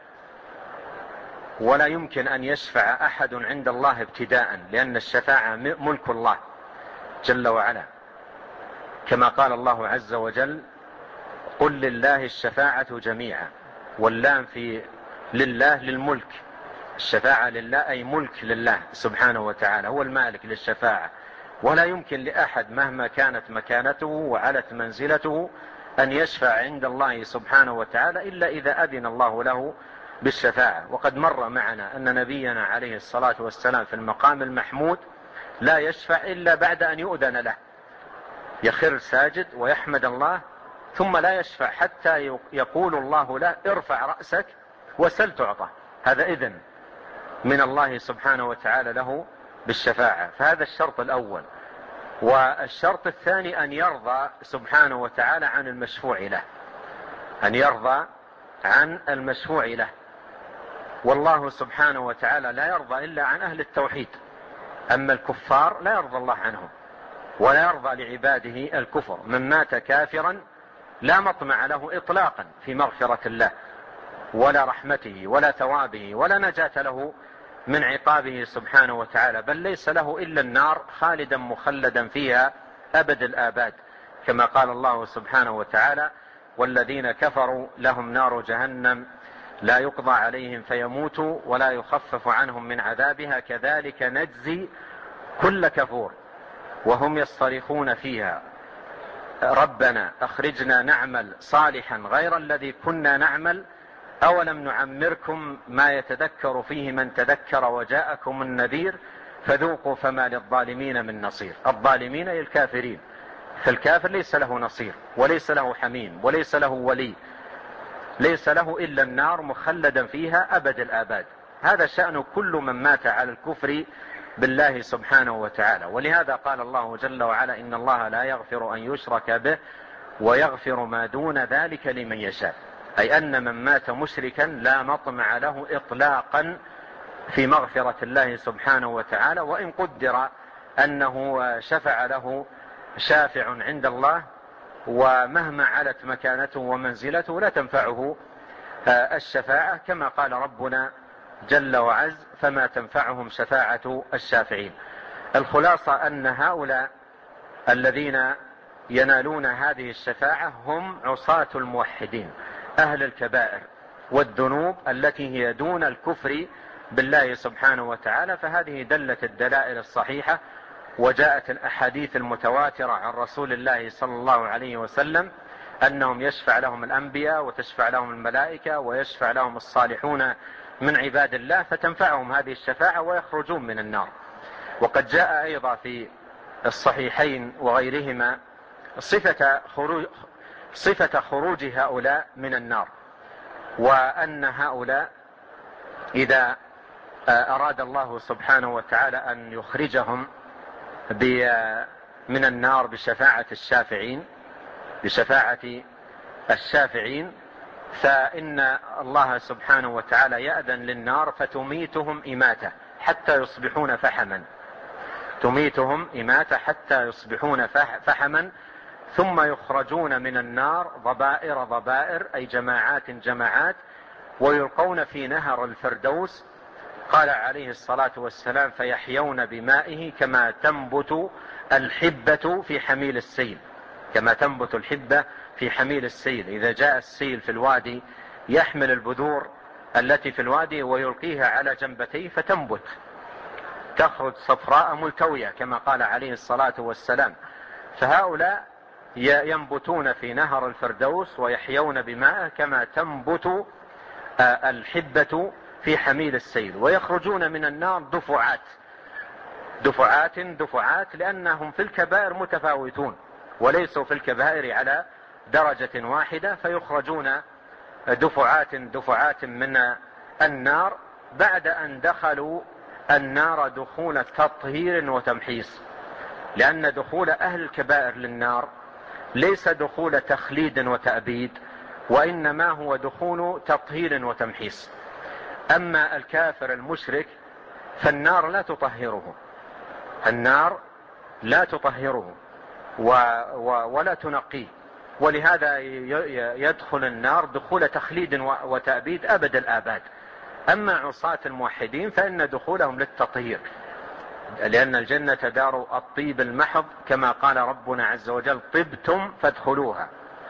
ولا يمكن أن يشفع أحد عند الله ابتداء، لأن الشفاعة ملك الله جل وعلا، كما قال الله عز وجل قل لله الشفاعة جميعا، واللام في لله للملك، الشفاعة لله أي ملك لله سبحانه وتعالى، هو المالك للشفاعة. ولا يمكن لأحد مهما كانت مكانته وعلت منزلته أن يشفع عند الله سبحانه وتعالى إلا إذا أذن الله له بالشفاعة. وقد مر معنا أن نبينا عليه الصلاة والسلام في المقام المحمود لا يشفع إلا بعد أن يؤذن له، يخر ساجد ويحمد الله ثم لا يشفع حتى يقول الله له ارفع رأسك وسل تعطى. هذا إذن من الله سبحانه وتعالى له بالشفاعة. فهذا الشرط الأول. والشرط الثاني أن يرضى سبحانه وتعالى عن المشفوع له، أن يرضى عن المشفوع له. والله سبحانه وتعالى لا يرضى إلا عن أهل التوحيد، أما الكفار لا يرضى الله عنهم ولا يرضى لعباده الكفر. من مات كافرا لا مطمع له إطلاقا في مغفرة الله ولا رحمته ولا ثوابه ولا نجاة له من عقابه سبحانه وتعالى، بل ليس له إلا النار خالدا مخلدا فيها أبد الآباد، كما قال الله سبحانه وتعالى والذين كفروا لهم نار جهنم لا يقضى عليهم فيموتوا ولا يخفف عنهم من عذابها كذلك نجزي كل كفور وهم يصطرخون فيها ربنا أخرجنا نعمل صالحا غير الذي كنا نعمل أولم نعمركم ما يتذكر فيه من تذكر وجاءكم النذير فذوقوا فما للظالمين من نصير. الظالمين أي الكافرين، فالكافر ليس له نصير وليس له حميم وليس له ولي، ليس له إلا النار مخلدا فيها أبد الآباد. هذا شأن كل من مات على الكفر بالله سبحانه وتعالى. ولهذا قال الله جل وعلا إن الله لا يغفر أن يشرك به ويغفر ما دون ذلك لمن يشاء، أي أن من مات مشركا لا مطمع له إطلاقا في مغفرة الله سبحانه وتعالى، وإن قدر أنه شفع له شافع عند الله ومهما علت مكانته ومنزلته لا تنفعه الشفاعة، كما قال ربنا جل وعز فما تنفعهم شفاعة الشافعين. الخلاصة أن هؤلاء الذين ينالون هذه الشفاعة هم عصاة الموحدين أهل الكبائر والذنوب التي هي دون الكفر بالله سبحانه وتعالى. فهذه دلت الدلائل الصحيحة وجاءت الأحاديث المتواترة عن رسول الله صلى الله عليه وسلم أنهم يشفع لهم الأنبياء وتشفع لهم الملائكة ويشفع لهم الصالحون من عباد الله، ستنفعهم هذه الشفاعة ويخرجون من النار. وقد جاء أيضا في الصحيحين وغيرهما صفة خروج هؤلاء من النار، وأن هؤلاء إذا أراد الله سبحانه وتعالى أن يخرجهم من النار بشفاعة الشافعين فإن الله سبحانه وتعالى يأذن للنار فتميتهم إماتة حتى يصبحون فحما، تميتهم إماتة حتى يصبحون فحما، ثم يخرجون من النار ضبائر ضبائر، أي جماعات جماعات، ويلقون في نهر الفردوس. قال عليه الصلاة والسلام: فيحيون بمائه كما تنبت الحبة في حميل السيل، كما تنبت الحبة في حميل السيل. إذا جاء السيل في الوادي يحمل البذور التي في الوادي ويلقيها على جنبتيه فتنبت، تخرج صفراء ملتوية كما قال عليه الصلاة والسلام. فهؤلاء ينبتون في نهر الفردوس ويحيون بماءه كما تنبت الحبة في حميل السيل، ويخرجون من النار دفعات دفعات دفعات، لأنهم في الكبائر متفاوتون وليسوا في الكبائر على درجة واحدة، فيخرجون دفعات دفعات من النار بعد أن دخلوا النار دخول تطهير وتمحيص. لأن دخول أهل الكبائر للنار ليس دخول تخليد وتأبيد، وإنما هو دخول تطهير وتمحيص. أما الكافر المشرك فالنار لا تطهره، النار لا تطهره ولا تنقيه، ولهذا يدخل النار دخول تخليد وتأبيد أبد الآباد. أما عصاة الموحدين فإن دخولهم للتطهير، لأن الجنة دار الطيب المحض، كما قال ربنا عز وجل: طبتم فادخلوها.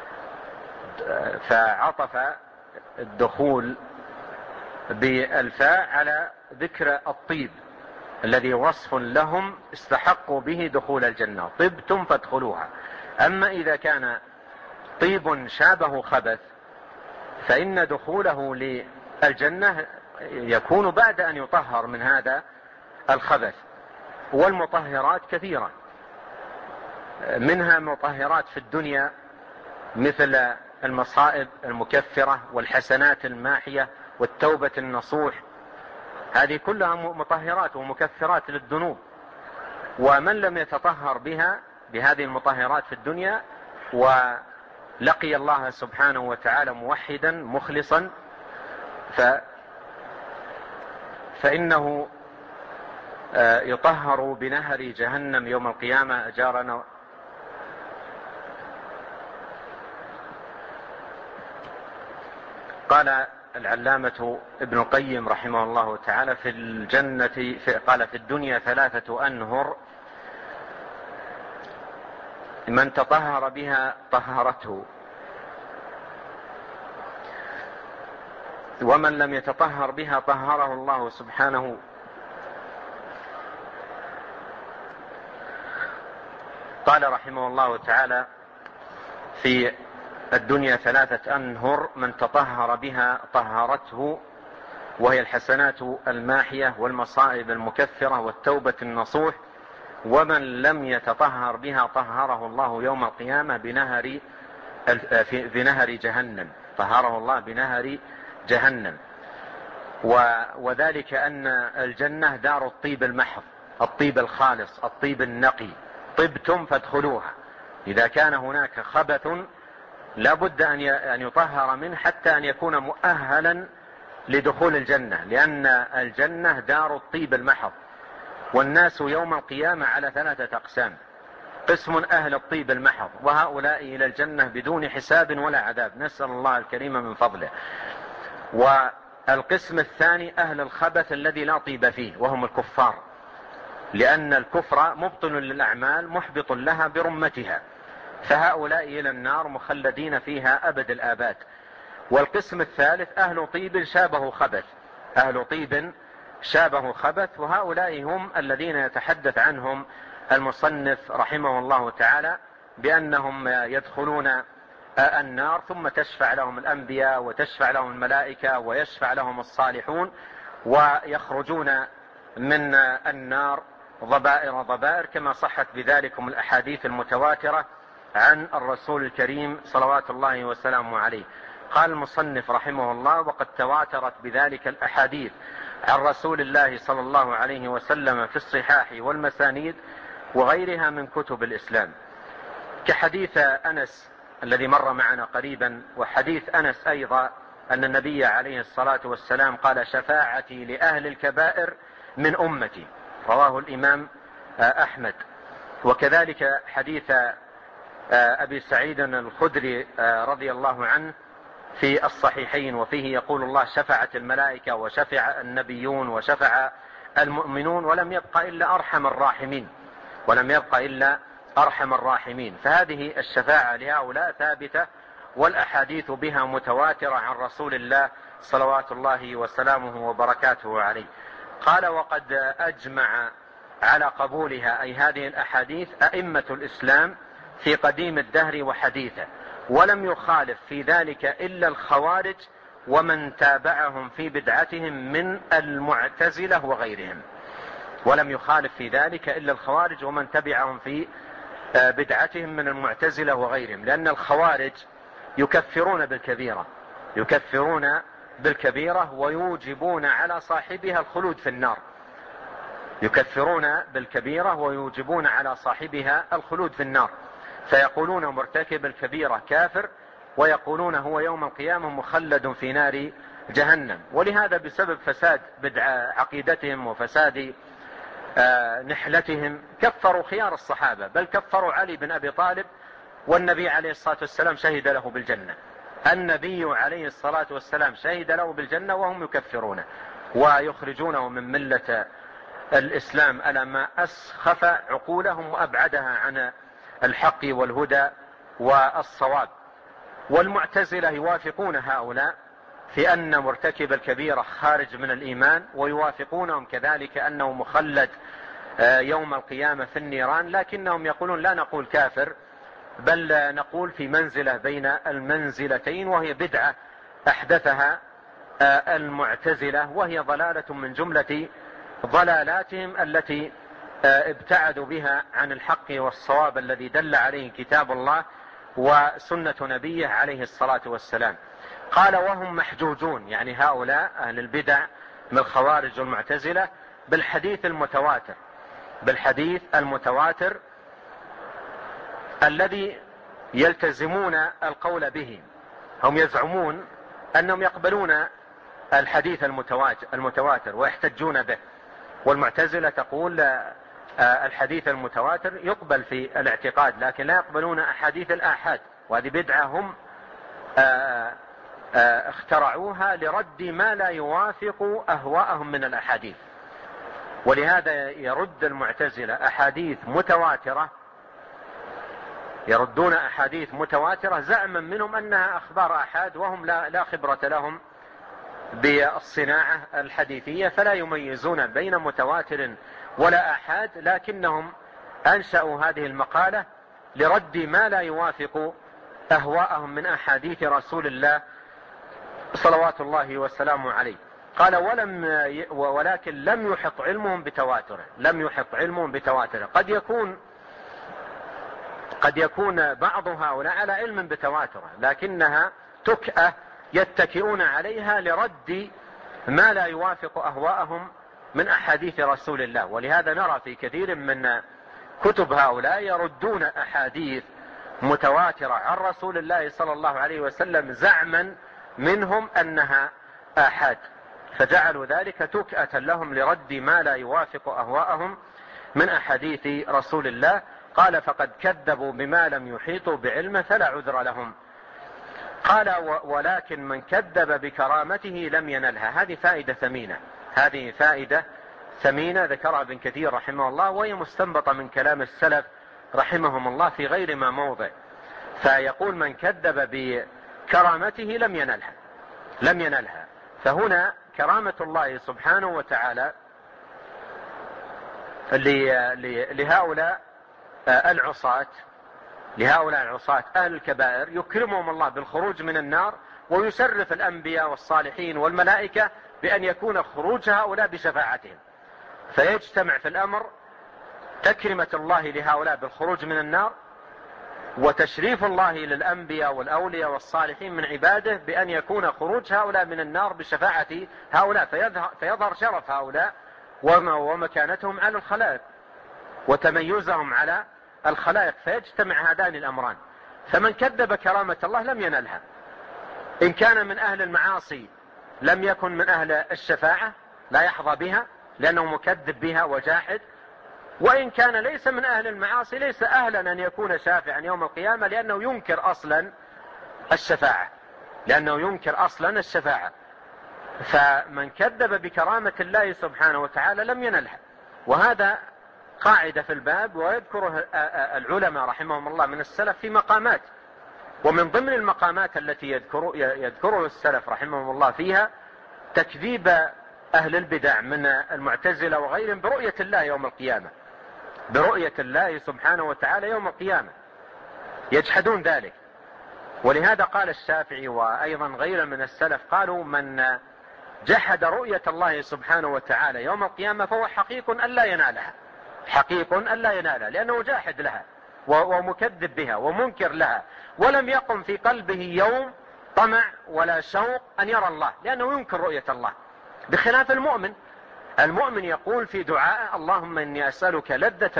فعطف الدخول بالفاء على ذكر الطيب الذي وصف لهم استحقوا به دخول الجنة، طبتم فادخلوها. أما إذا كان طيب شابه خبث فإن دخوله للجنة يكون بعد أن يطهر من هذا الخبث. والمطهرات كثيرة، منها مطهرات في الدنيا مثل المصائب المكفرة والحسنات الماحية والتوبة النصوح، هذه كلها مطهرات ومكفرات للذنوب. ومن لم يتطهر بهذه المطهرات في الدنيا ولقي الله سبحانه وتعالى موحدا مخلصا فإنه يطهر بنهر جهنم يوم القيامة. أجارنا قال العلامة ابن القيم رحمه الله تعالى: في الجنة قال: في الدنيا 3 أنهر من تطهر بها طهرته، ومن لم يتطهر بها طهره الله سبحانه. قال رحمه الله تعالى: في الدنيا 3 أنهر من تطهر بها طهرته، وهي الحسنات الماحية والمصائب المكفرة والتوبة النصوح، ومن لم يتطهر بها طهره الله يوم القيامة بنهر جهنم، طهره الله بنهر جهنم. وذلك أن الجنة دار الطيب المحض، الطيب الخالص، الطيب النقي. طبتم فادخلوها. إذا كان هناك خبث لا بد أن يطهر منه حتى أن يكون مؤهلا لدخول الجنة، لأن الجنة دار الطيب المحض. والناس يوم القيامة على 3 أقسام: قسم أهل الطيب المحض، وهؤلاء إلى الجنة بدون حساب ولا عذاب، نسأل الله الكريم من فضله. والقسم الثاني أهل الخبث الذي لا طيب فيه، وهم الكفار، لأن الكفر مبطل للأعمال محبط لها برمتها، فهؤلاء إلى النار مخلدين فيها أبد الآباد. والقسم الثالث أهل طيب شابه خبث، أهل طيب شابه خبث، وهؤلاء هم الذين يتحدث عنهم المصنف رحمه الله تعالى بأنهم يدخلون النار ثم تشفع لهم الأنبياء وتشفع لهم الملائكة ويشفع لهم الصالحون، ويخرجون من النار ضبائر ضبائر، كما صحت بذلكم الأحاديث المتواترة عن الرسول الكريم صلوات الله وسلامه عليه. قال المصنف رحمه الله: وقد تواترت بذلك الأحاديث عن رسول الله صلى الله عليه وسلم في الصحاح والمسانيد وغيرها من كتب الإسلام، كحديث أنس الذي مر معنا قريبا، وحديث أنس أيضا أن النبي عليه الصلاة والسلام قال: شفاعتي لأهل الكبائر من أمتي، رواه الإمام أحمد. وكذلك حديث أبي سعيد الخدري رضي الله عنه في الصحيحين، وفيه يقول الله: شفعت الملائكة وشفع النبيون وشفع المؤمنون ولم يبق إلا أرحم الراحمين. فهذه الشفاعة لهؤلاء ثابتة، والأحاديث بها متواترة عن رسول الله صلوات الله وسلامه وبركاته عليه. قال: وقد أجمع على قبولها، أي هذه الأحاديث، أئمة الإسلام في قديم الدهر وحديثه، ولم يخالف في ذلك إلا الخوارج ومن تابعهم في بدعتهم من المعتزلة وغيرهم. ولم يخالف في ذلك إلا الخوارج ومن تبعهم في بدعتهم من المعتزلة وغيرهم، لأن الخوارج يكفرون بالكبيرة ويوجبون على صاحبها الخلود في النار. يكفرون بالكبيرة ويوجبون على صاحبها الخلود في النار، فيقولون مرتكب الكبيرة كافر، ويقولون هو يوم القيامة مخلد في نار جهنم. ولهذا بسبب فساد عقيدتهم وفساد نحلتهم كفروا خيار الصحابة، بل كفروا علي بن أبي طالب، والنبي عليه الصلاة والسلام شهد له بالجنة. النبي عليه الصلاة والسلام شهد له بالجنة وهم يكفرونه ويخرجونه من ملة الإسلام على ما أسخف عقولهم وأبعدها عن الحق والهدى والصواب. والمعتزلة يوافقون هؤلاء في أن مرتكب الكبيرة خارج من الإيمان، ويوافقونهم كذلك أنه مخلد يوم القيامة في النيران، لكنهم يقولون لا نقول كافر، بل نقول في منزلة بين المنزلتين، وهي بدعة أحدثها المعتزلة، وهي ضلالة من جملة ضلالاتهم التي ابتعدوا بها عن الحق والصواب الذي دل عليه كتاب الله وسنة نبيه عليه الصلاة والسلام. قال: وهم محجوجون، يعني هؤلاء أهل البدع من الخوارج والمعتزلة، بالحديث المتواتر الذي يلتزمون القول به. هم يزعمون أنهم يقبلون الحديث المتواتر ويحتجون به، والمعتزلة تقول الحديث المتواتر يقبل في الاعتقاد لكن لا يقبلون أحاديث الآحاد، وهذه بدعة هم اخترعوها لرد ما لا يوافق أهواءهم من الأحاديث. ولهذا يرد المعتزلة أحاديث متواترة، يردون أحاديث متواترة زعما منهم أنها أخبار آحاد، وهم لا خبرة لهم بالصناعة الحديثية، فلا يميزون بين متواتر ولا آحاد، لكنهم أنشأوا هذه المقالة لرد ما لا يوافق أهواءهم من أحاديث رسول الله صلوات الله وسلامه عليه. قال: ولكن لم يحط علمهم بتواتره. قد يكون بعض هؤلاء على علم بتواتره، لكنها تكأة يتكئون عليها لرد ما لا يوافق أهواءهم من أحاديث رسول الله. ولهذا نرى في كثير من كتب هؤلاء يردون أحاديث متواترة عن رسول الله صلى الله عليه وسلم زعما منهم أنها آحاد، فجعلوا ذلك تكأة لهم لرد ما لا يوافق أهواءهم من أحاديث رسول الله. قال: فقد كذبوا بما لم يحيطوا بعلمه فلا عذر لهم. قال: ولكن من كذب بكرامته لم ينلها. هذه فائدة ثمينة ذكرها ابن كثير رحمه الله، وهي مستنبطة من كلام السلف رحمهم الله في غير ما موضع. فيقول: من كذب بكرامته لم ينلها. فهنا كرامة الله سبحانه وتعالى لهؤلاء العصاة أهل الكبائر يكرمهم الله بالخروج من النار، ويشرف الأنبياء والصالحين والملائكة بأن يكون خروج هؤلاء بشفاعتهم، فيجتمع في الأمر تكرمة الله لهؤلاء بالخروج من النار، وتشريف الله للأنبياء والأولياء والصالحين من عباده بأن يكون خروج هؤلاء من النار بشفاعة هؤلاء، فيظهر شرف هؤلاء ومكانتهم على الخلائق وتميزهم على الخلائق، فيجتمع هذان الأمران. فمن كذب كرامة الله لم ينلها. إن كان من أهل المعاصي لم يكن من أهل الشفاعة، لا يحظى بها لأنه مكذب بها وجاحد. وإن كان ليس من أهل المعاصي ليس أهلا أن يكون شافعا يوم القيامة، لأنه ينكر أصلا الشفاعة. فمن كذب بكرامة الله سبحانه وتعالى لم ينلها. وهذا قاعدة في الباب، ويذكره العلماء رحمهم الله من السلف في مقامات. ومن ضمن المقامات التي يذكره السلف رحمهم الله فيها تكذيب أهل البدع من المعتزلة وغيرهم برؤية الله يوم القيامة، برؤية الله سبحانه وتعالى يوم القيامة، يجحدون ذلك. ولهذا قال الشافعي وأيضا غير من السلف قالوا: من جحد رؤية الله سبحانه وتعالى يوم القيامة فهو حقيق أن لا ينالها، لأنه جاحد لها ومكذب بها ومنكر لها، ولم يقم في قلبه يوم طمع ولا شوق أن يرى الله، لأنه ينكر رؤية الله. بخلاف المؤمن يقول في دعاء: اللهم إني أسألك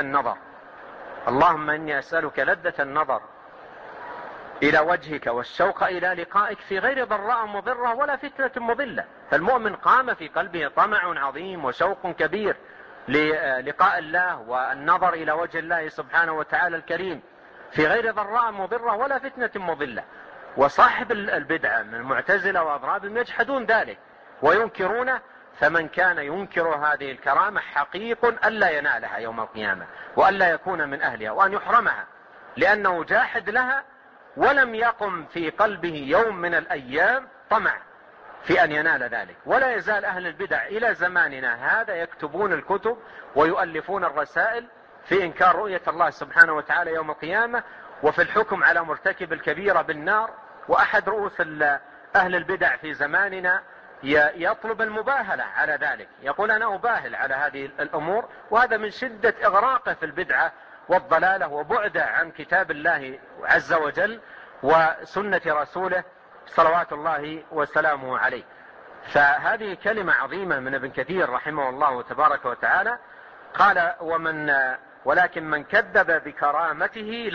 لذة النظر إلى وجهك والشوق إلى لقائك في غير ضراء مضرة ولا فتنة مضلة. فالمؤمن قام في قلبه طمع عظيم وشوق كبير للقاء الله والنظر إلى وجه الله سبحانه وتعالى الكريم في غير ضراء مضرة ولا فتنة مضلة. وصاحب البدعة من المعتزلة وأضرابهم يجحدون ذلك وينكرونه. فمن كان ينكر هذه الكرامة حقيق ألا ينالها يوم القيامة، وألا يكون من أهلها، وأن يحرمها، لأنه جاحد لها ولم يقم في قلبه يوم من الأيام طمع في أن ينال ذلك. ولا يزال أهل البدع إلى زماننا هذا يكتبون الكتب ويؤلفون الرسائل في إنكار رؤية الله سبحانه وتعالى يوم القيامة، وفي الحكم على مرتكب الكبيرة بالنار. وأحد رؤوس أهل البدع في زماننا يطلب المباهلة على ذلك، يقول: أنا أباهل على هذه الأمور. وهذا من شدة إغراقه في البدعة والضلالة وبعده عن كتاب الله عز وجل وسنة رسوله صلوات الله وسلامه عليه. فهذه كلمة عظيمة من ابن كثير رحمه الله تبارك وتعالى. قال: ولكن من كذب بكرامته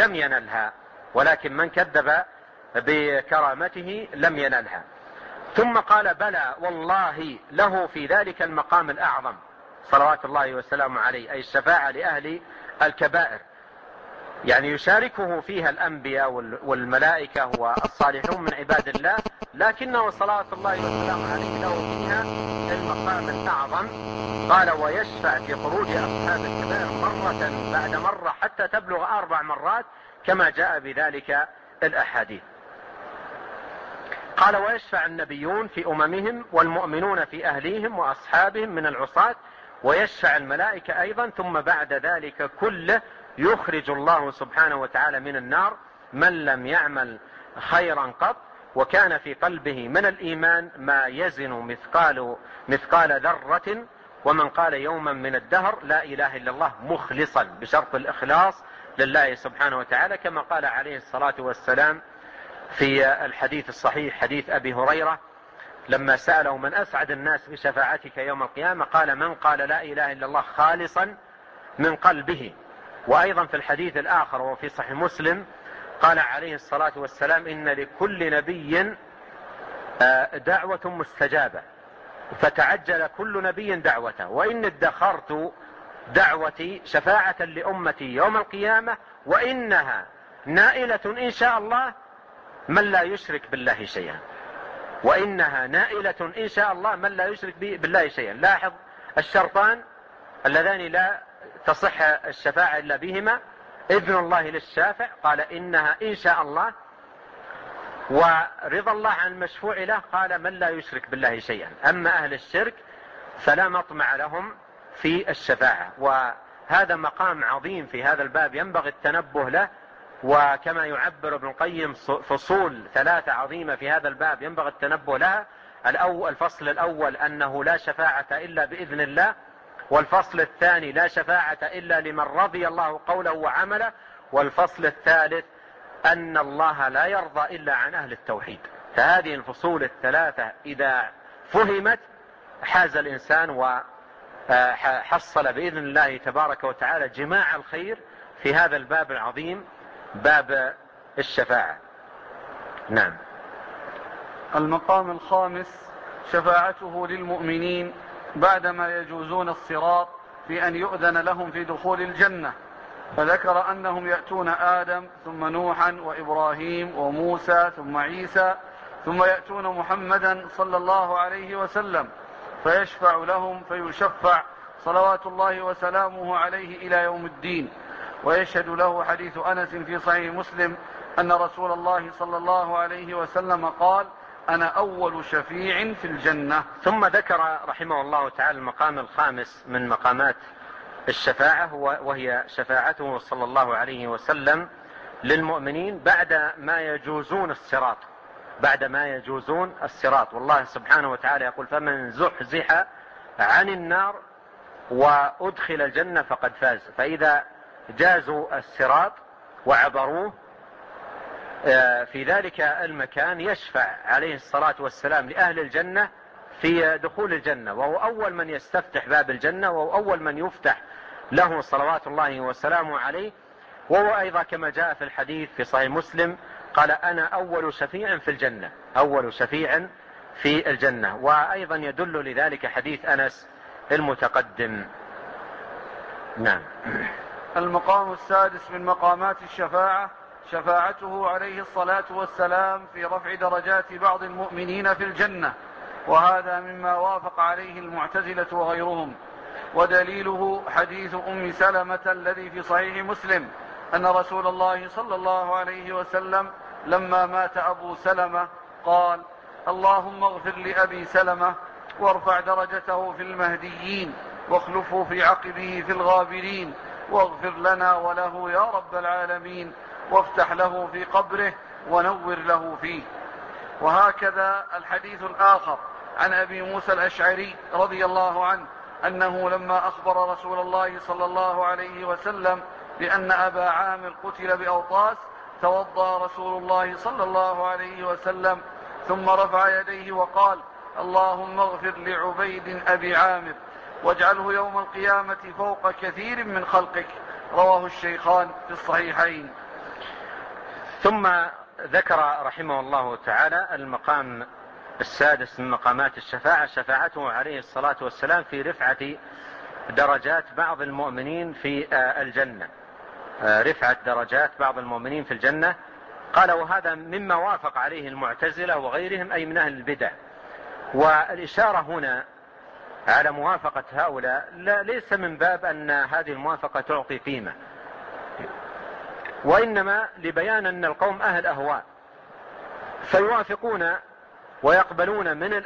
لم ينلها. ثم قال: بلى والله له في ذلك المقام الأعظم صلوات الله وسلامه عليه، أي الشفاعة لأهل الكبائر، يعني يشاركه فيها الأنبياء والملائكة والصالحون من عباد الله، لكنه صلوات الله وسلامه عليه له فيها المقام الأعظم. قال: ويشفع في خروج أصحاب الكبائر مرة بعد مرة حتى تبلغ 4 مرات كما جاء بذلك الأحاديث. قال: ويشفع النبيون في أممهم والمؤمنون في أهليهم وأصحابهم من العصاة، ويشفع الملائكة أيضا. ثم بعد ذلك كله يخرج الله سبحانه وتعالى من النار من لم يعمل خيرا قط وكان في قلبه من الإيمان ما يزن مثقال ذرة، ومن قال يوما من الدهر لا إله إلا الله مخلصا، بشرط الإخلاص لله سبحانه وتعالى، كما قال عليه الصلاة والسلام في الحديث الصحيح حديث أبي هريرة لما سأله: من أسعد الناس بشفاعتك يوم القيامة؟ قال: من قال لا إله إلا الله خالصا من قلبه. وأيضا في الحديث الآخر وفي صحيح مسلم قال عليه الصلاة والسلام: إن لكل نبي دعوة مستجابة، فتعجل كل نبي دعوته، وإن ادخرت دعوتي شفاعة لأمتي يوم القيامة، وإنها نائلة إن شاء الله من لا يشرك بالله شيئا. وإنها نائلة إن شاء الله من لا يشرك بالله شيئا. لاحظ الشرطان اللذان لا تصح الشفاعة إلا بهما: إذن الله للشافع، قال إنها إن شاء الله، ورضا الله عن المشفوع له، قال من لا يشرك بالله شيئا. أما أهل الشرك فلا مطمع لهم في الشفاعة. وهذا مقام عظيم في هذا الباب ينبغي التنبه له. وكما يعبر ابن القيم فصول 3 عظيمة في هذا الباب ينبغي التنبه لها. الفصل الأول أنه لا شفاعة إلا بإذن الله، والفصل الثاني لا شفاعة إلا لمن رضي الله قوله وعمله، والفصل الثالث أن الله لا يرضى إلا عن أهل التوحيد. فهذه الفصول 3 إذا فهمت حاز الإنسان وحصل بإذن الله تبارك وتعالى جماع الخير في هذا الباب العظيم، باب الشفاعة. نعم. المقام الخامس شفاعته للمؤمنين بعدما يجوزون الصراط في أن يؤذن لهم في دخول الجنة، فذكر أنهم يأتون آدم ثم نوحا وإبراهيم وموسى ثم عيسى ثم يأتون محمدا صلى الله عليه وسلم فيشفع لهم فيشفع صلوات الله وسلامه عليه إلى يوم الدين. ويشهد له حديث أنس في صحيح مسلم أن رسول الله صلى الله عليه وسلم قال: أنا أول شفيع في الجنة. ثم ذكر رحمه الله تعالى المقام الخامس من مقامات الشفاعة، وهي شفاعته صلى الله عليه وسلم للمؤمنين بعد ما يجوزون الصراط. بعد ما يجوزون الصراط، والله سبحانه وتعالى يقول: فمن زحزح عن النار وأدخل الجنة فقد فاز. فإذا جازوا الصراط وعبروه في ذلك المكان يشفع عليه الصلاة والسلام لأهل الجنة في دخول الجنة، وهو أول من يستفتح باب الجنة، وهو أول من يفتح له صلوات الله وسلامه عليه. وهو أيضا كما جاء في الحديث في صحيح مسلم قال: أنا أول شفيع في الجنة، أول شفيع في الجنة. وأيضا يدل لذلك حديث أنس المتقدم. نعم. المقام السادس من مقامات الشفاعة شفاعته عليه الصلاة والسلام في رفع درجات بعض المؤمنين في الجنة، وهذا مما وافق عليه المعتزلة وغيرهم. ودليله حديث أم سلمة الذي في صحيح مسلم أن رسول الله صلى الله عليه وسلم لما مات أبو سلمة قال: اللهم اغفر لأبي سلمة وارفع درجته في المهديين واخلفه في عقبه في الغابرين واغفر لنا وله يا رب العالمين وافتح له في قبره ونور له فيه. وهكذا الحديث الآخر عن أبي موسى الأشعري رضي الله عنه أنه لما أخبر رسول الله صلى الله عليه وسلم بأن أبا عامر قتل بأوطاس توضأ رسول الله صلى الله عليه وسلم ثم رفع يديه وقال: اللهم اغفر لعبيد أبي عامر واجعله يوم القيامة فوق كثير من خلقك. رواه الشيخان في الصحيحين. ثم ذكر رحمه الله تعالى المقام السادس من مقامات الشفاعة، شفاعته عليه الصلاة والسلام في رفعة درجات بعض المؤمنين في الجنة. رفعة درجات بعض المؤمنين في الجنة. قال: وهذا مما وافق عليه المعتزلة وغيرهم، أي من أهل البدع. والإشارة هنا على موافقة هؤلاء ليس من باب أن هذه الموافقة تعطي قيمة، وإنما لبيان أن القوم أهل أهواء، فيوافقون ويقبلون من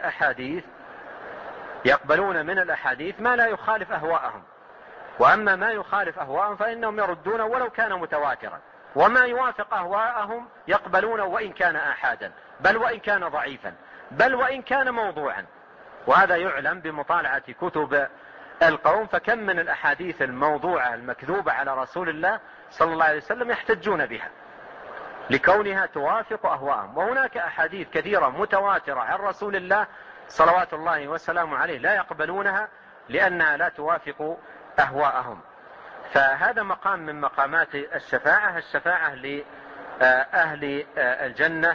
الأحاديث ما لا يخالف أهواءهم. وأما ما يخالف أهواءهم فإنهم يردون ولو كان متواترا، وما يوافق أهواءهم يقبلون وإن كان آحادا، بل وإن كان ضعيفا، بل وإن كان موضوعا. وهذا يعلم بمطالعة كتب القوم، فكم من الأحاديث الموضوعة المكذوبة على رسول الله صلى الله عليه وسلم يحتجون بها لكونها توافق أهواءهم. وهناك أحاديث كثيرة متواترة عن رسول الله صلوات الله وسلامه عليه لا يقبلونها لأنها لا توافق أهواءهم. فهذا مقام من مقامات الشفاعة لأهل الجنة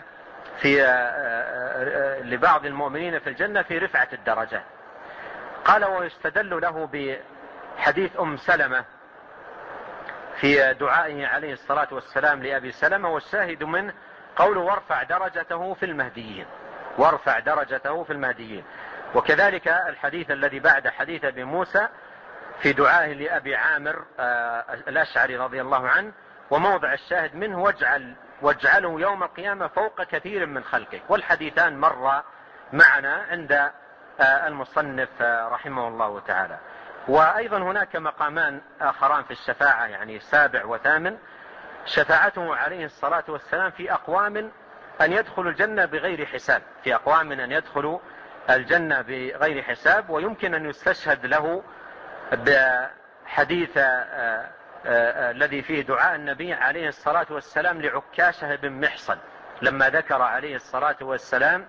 لبعض المؤمنين في الجنة في رفعة الدرجات. قال: ويستدل له بحديث أم سلمة في دعائه عليه الصلاة والسلام لأبي سلمة، والشاهد منه قوله: وارفع درجته في المهديين، وارفع درجته في المهديين. وكذلك الحديث الذي بعد حديث أبي موسى في دعائه لأبي عامر الأشعري رضي الله عنه، وموضع الشاهد منه: واجعله يوم القيامة فوق كثير من خلقك. والحديثان مر معنا عند المصنف رحمه الله تعالى. وأيضا هناك مقامان آخران في الشفاعة، يعني 7 و8. شفاعته عليه الصلاة والسلام في أقوام أن يدخلوا الجنة بغير حساب، في أقوام أن يدخلوا الجنة بغير حساب. ويمكن أن يستشهد له بحديث الذي فيه دعاء النبي عليه الصلاة والسلام لعكاشة بن محصن لما ذكر عليه الصلاة والسلام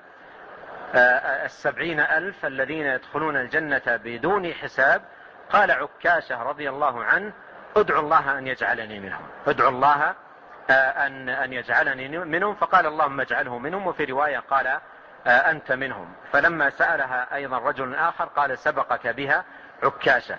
70,000 الذين يدخلون الجنة بدون حساب. قال عكاشة رضي الله عنه: ادعوا الله أن يجعلني منهم، ادعوا الله أن يجعلني منهم، فقال اللهم اجعله منهم. وفي رواية قال أنت منهم. فلما سألها أيضا رجل آخر قال سبقك بها عكاشة.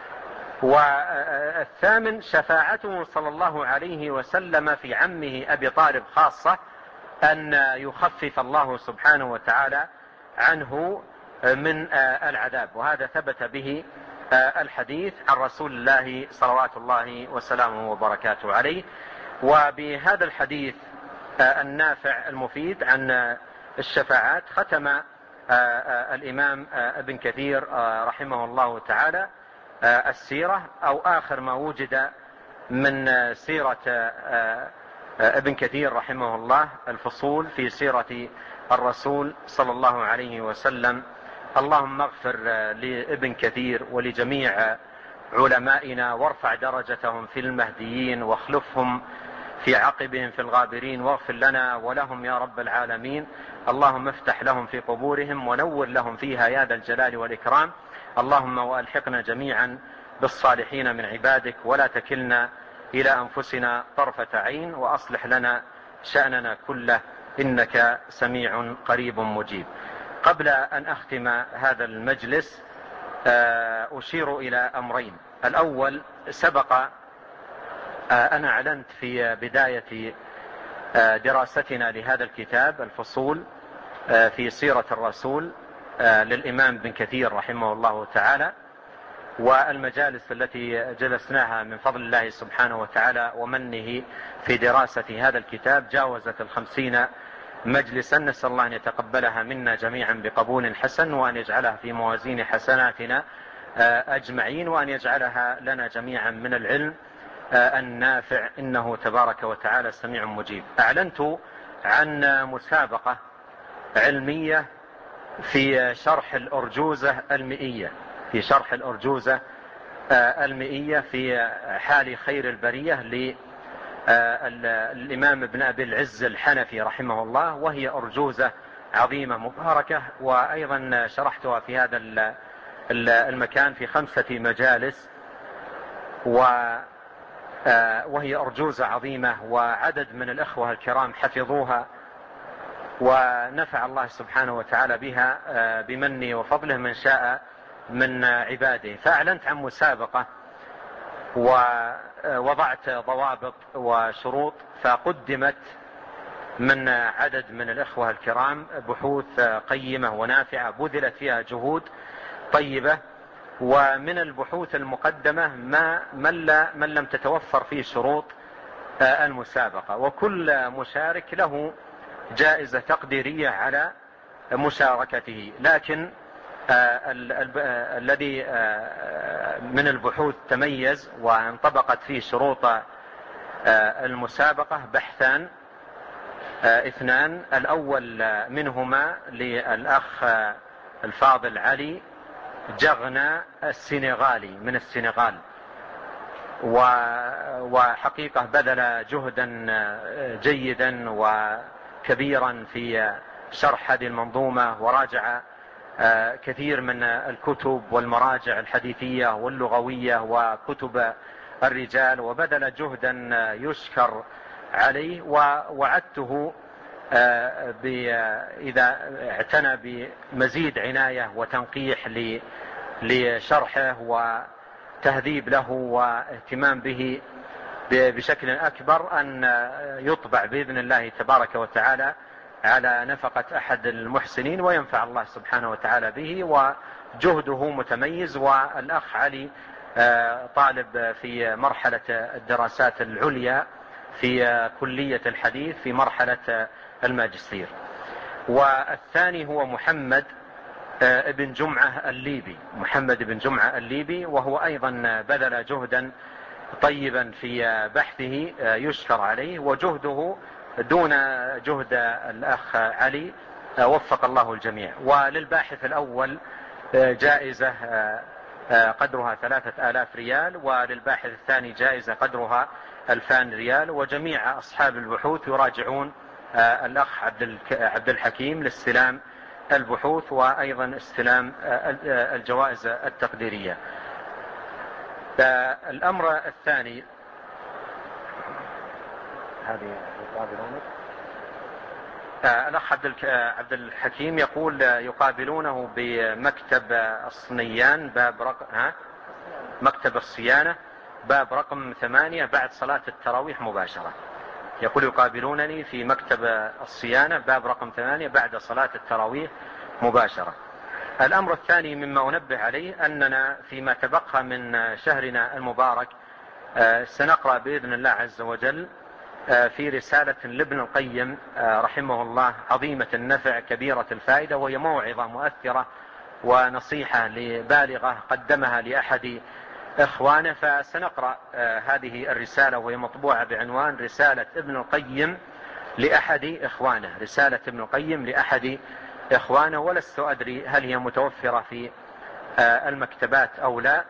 والثامن شفاعته صلى الله عليه وسلم في عمه أبي طالب خاصة، أن يخفف الله سبحانه وتعالى عنه من العذاب، وهذا ثبت به الحديث عن رسول الله صلوات الله وسلامه وبركاته عليه. وبهذا الحديث النافع المفيد عن الشفاعات ختم الإمام ابن كثير رحمه الله تعالى السيرة، أو آخر ما وجد من سيرة ابن كثير رحمه الله، الفصول في سيرة الرسول صلى الله عليه وسلم. اللهم اغفر لابن كثير ولجميع علمائنا، وارفع درجتهم في المهديين، واخلفهم في عقبهم في الغابرين، واغفر لنا ولهم يا رب العالمين. اللهم افتح لهم في قبورهم ونور لهم فيها يا ذا الجلال والإكرام. اللهم وألحقنا جميعا بالصالحين من عبادك، ولا تكلنا إلى أنفسنا طرفة عين، وأصلح لنا شأننا كله إنك سميع قريب مجيب. قبل أن أختم هذا المجلس أشير إلى أمرين. الأول، سبق أنا أعلنت في بداية دراستنا لهذا الكتاب الفصول في سيرة الرسول للإمام ابن كثير رحمه الله تعالى، والمجالس التي جلسناها من فضل الله سبحانه وتعالى ومنه في دراسة هذا الكتاب جاوزت 50 مجلسا. نسأل الله أن يتقبلها منا جميعا بقبول حسن، وأن يجعلها في موازين حسناتنا أجمعين، وأن يجعلها لنا جميعا من العلم النافع، إنه تبارك وتعالى سميع مجيب. أعلنت عن مسابقة علمية في شرح الأرجوزة المئية، في حال خير البرية للإمام ابن أبي العز الحنفي رحمه الله، وهي أرجوزة عظيمة مباركة، وأيضا شرحتها في هذا المكان في 5 مجالس، وهي أرجوزة عظيمة، وعدد من الإخوة الكرام حفظوها، ونفع الله سبحانه وتعالى بها بمنه وفضله من شاء من عباده. فأعلنت عن مسابقة ووضعت ضوابط وشروط، فقدمت من عدد من الإخوة الكرام بحوث قيمة ونافعة بذلت فيها جهود طيبة. ومن البحوث المقدمة من لم تتوفر فيه شروط المسابقة، وكل مشارك له جائزة تقديرية على مشاركته. لكن الذي من البحوث تميز وانطبقت فيه شروط المسابقة بحثان 2. الأول منهما للأخ الفاضل علي جغنا السنغالي من السنغال، وحقيقة بذل جهدا جيدا وكبيرا في شرح هذه المنظومة، وراجع كثير من الكتب والمراجع الحديثية واللغوية وكتب الرجال، وبذل جهدا يشكر عليه. ووعدته إذا اعتنى بمزيد عناية وتنقيح لشرحه وتهذيب له واهتمام به بشكل أكبر، أن يطبع بإذن الله تبارك وتعالى على نفقة أحد المحسنين، وينفع الله سبحانه وتعالى به، وجهده متميز. والأخ علي طالب في مرحلة الدراسات العليا في كلية الحديث في مرحلة الماجستير. والثاني هو محمد بن جمعة الليبي، وهو أيضا بذل جهدا طيبا في بحثه يشكر عليه، وجهده دون جهد الأخ علي، وفق الله الجميع. وللباحث الأول جائزة قدرها 3000 ريال، وللباحث الثاني جائزة قدرها 2000 ريال. وجميع أصحاب البحوث يراجعون الأخ عبد الحكيم لاستلام البحوث، وأيضا استلام الجوائز التقديرية. الأمر الثاني هذه يقابلونك. الأخ عبد الحكيم يقول يقابلونه بمكتب الصنيان مكتب الصيانة باب رقم 8 بعد صلاة التراويح مباشرة. يقول يقابلونني في مكتب الصيانة باب رقم 8 بعد صلاة التراويح مباشرة. الأمر الثاني مما أنبه عليه أننا فيما تبقى من شهرنا المبارك سنقرأ بإذن الله عز وجل في رسالة لابن القيم رحمه الله عظيمة النفع كبيرة الفائدة، وهي موعظة مؤثرة ونصيحة بالغة قدمها لأحد إخوانه. فسنقرأ هذه الرسالة وهي مطبوعة بعنوان رسالة ابن القيم لأحد إخوانه، رسالة ابن القيم لأحد إخوانه، ولست أدري هل هي متوفرة في المكتبات أو لا.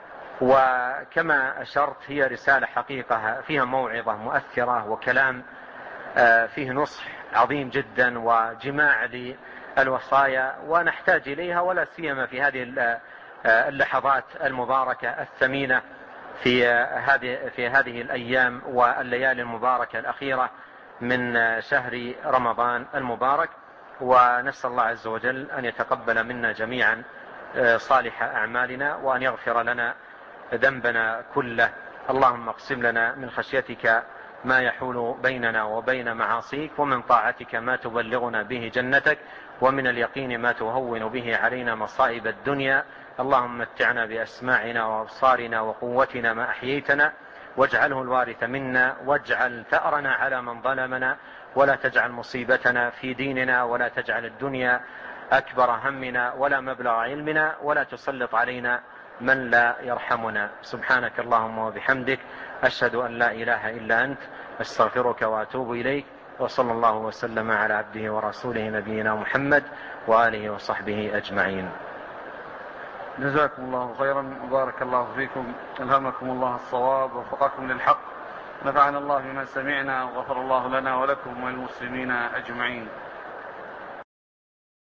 وكما أشرت هي رسالة حقيقة فيها موعظة مؤثرة وكلام فيه نصح عظيم جدا وجماع للوصايا، ونحتاج إليها ولا سيما في هذه اللحظات المباركة الثمينة في هذه الأيام والليالي المباركة الأخيرة من شهر رمضان المبارك. ونسأل الله عز وجل أن يتقبل منا جميعا صالح أعمالنا وأن يغفر لنا ذنبنا كله. اللهم اقسم لنا من خشيتك ما يحول بيننا وبين معاصيك، ومن طاعتك ما تبلغنا به جنتك، ومن اليقين ما تهون به علينا مصائب الدنيا. اللهم متعنا بأسماعنا وأبصارنا وقوتنا ما أحييتنا، واجعله الوارث منا، واجعل ثأرنا على من ظلمنا، ولا تجعل مصيبتنا في ديننا، ولا تجعل الدنيا أكبر همنا ولا مبلغ علمنا، ولا تسلط علينا من لا يرحمنا. سبحانك اللهم وبحمدك، أشهد أن لا إله إلا أنت، أستغفرك وأتوب إليك. وصلى الله وسلم على عبده ورسوله نبينا محمد وآله وصحبه أجمعين. جزاكم الله خيرا وبارك الله فيكم، ألهمكم الله الصواب ووفقكم للحق، نفعنا الله بما سمعنا وغفر الله لنا ولكم وللمسلمين أجمعين.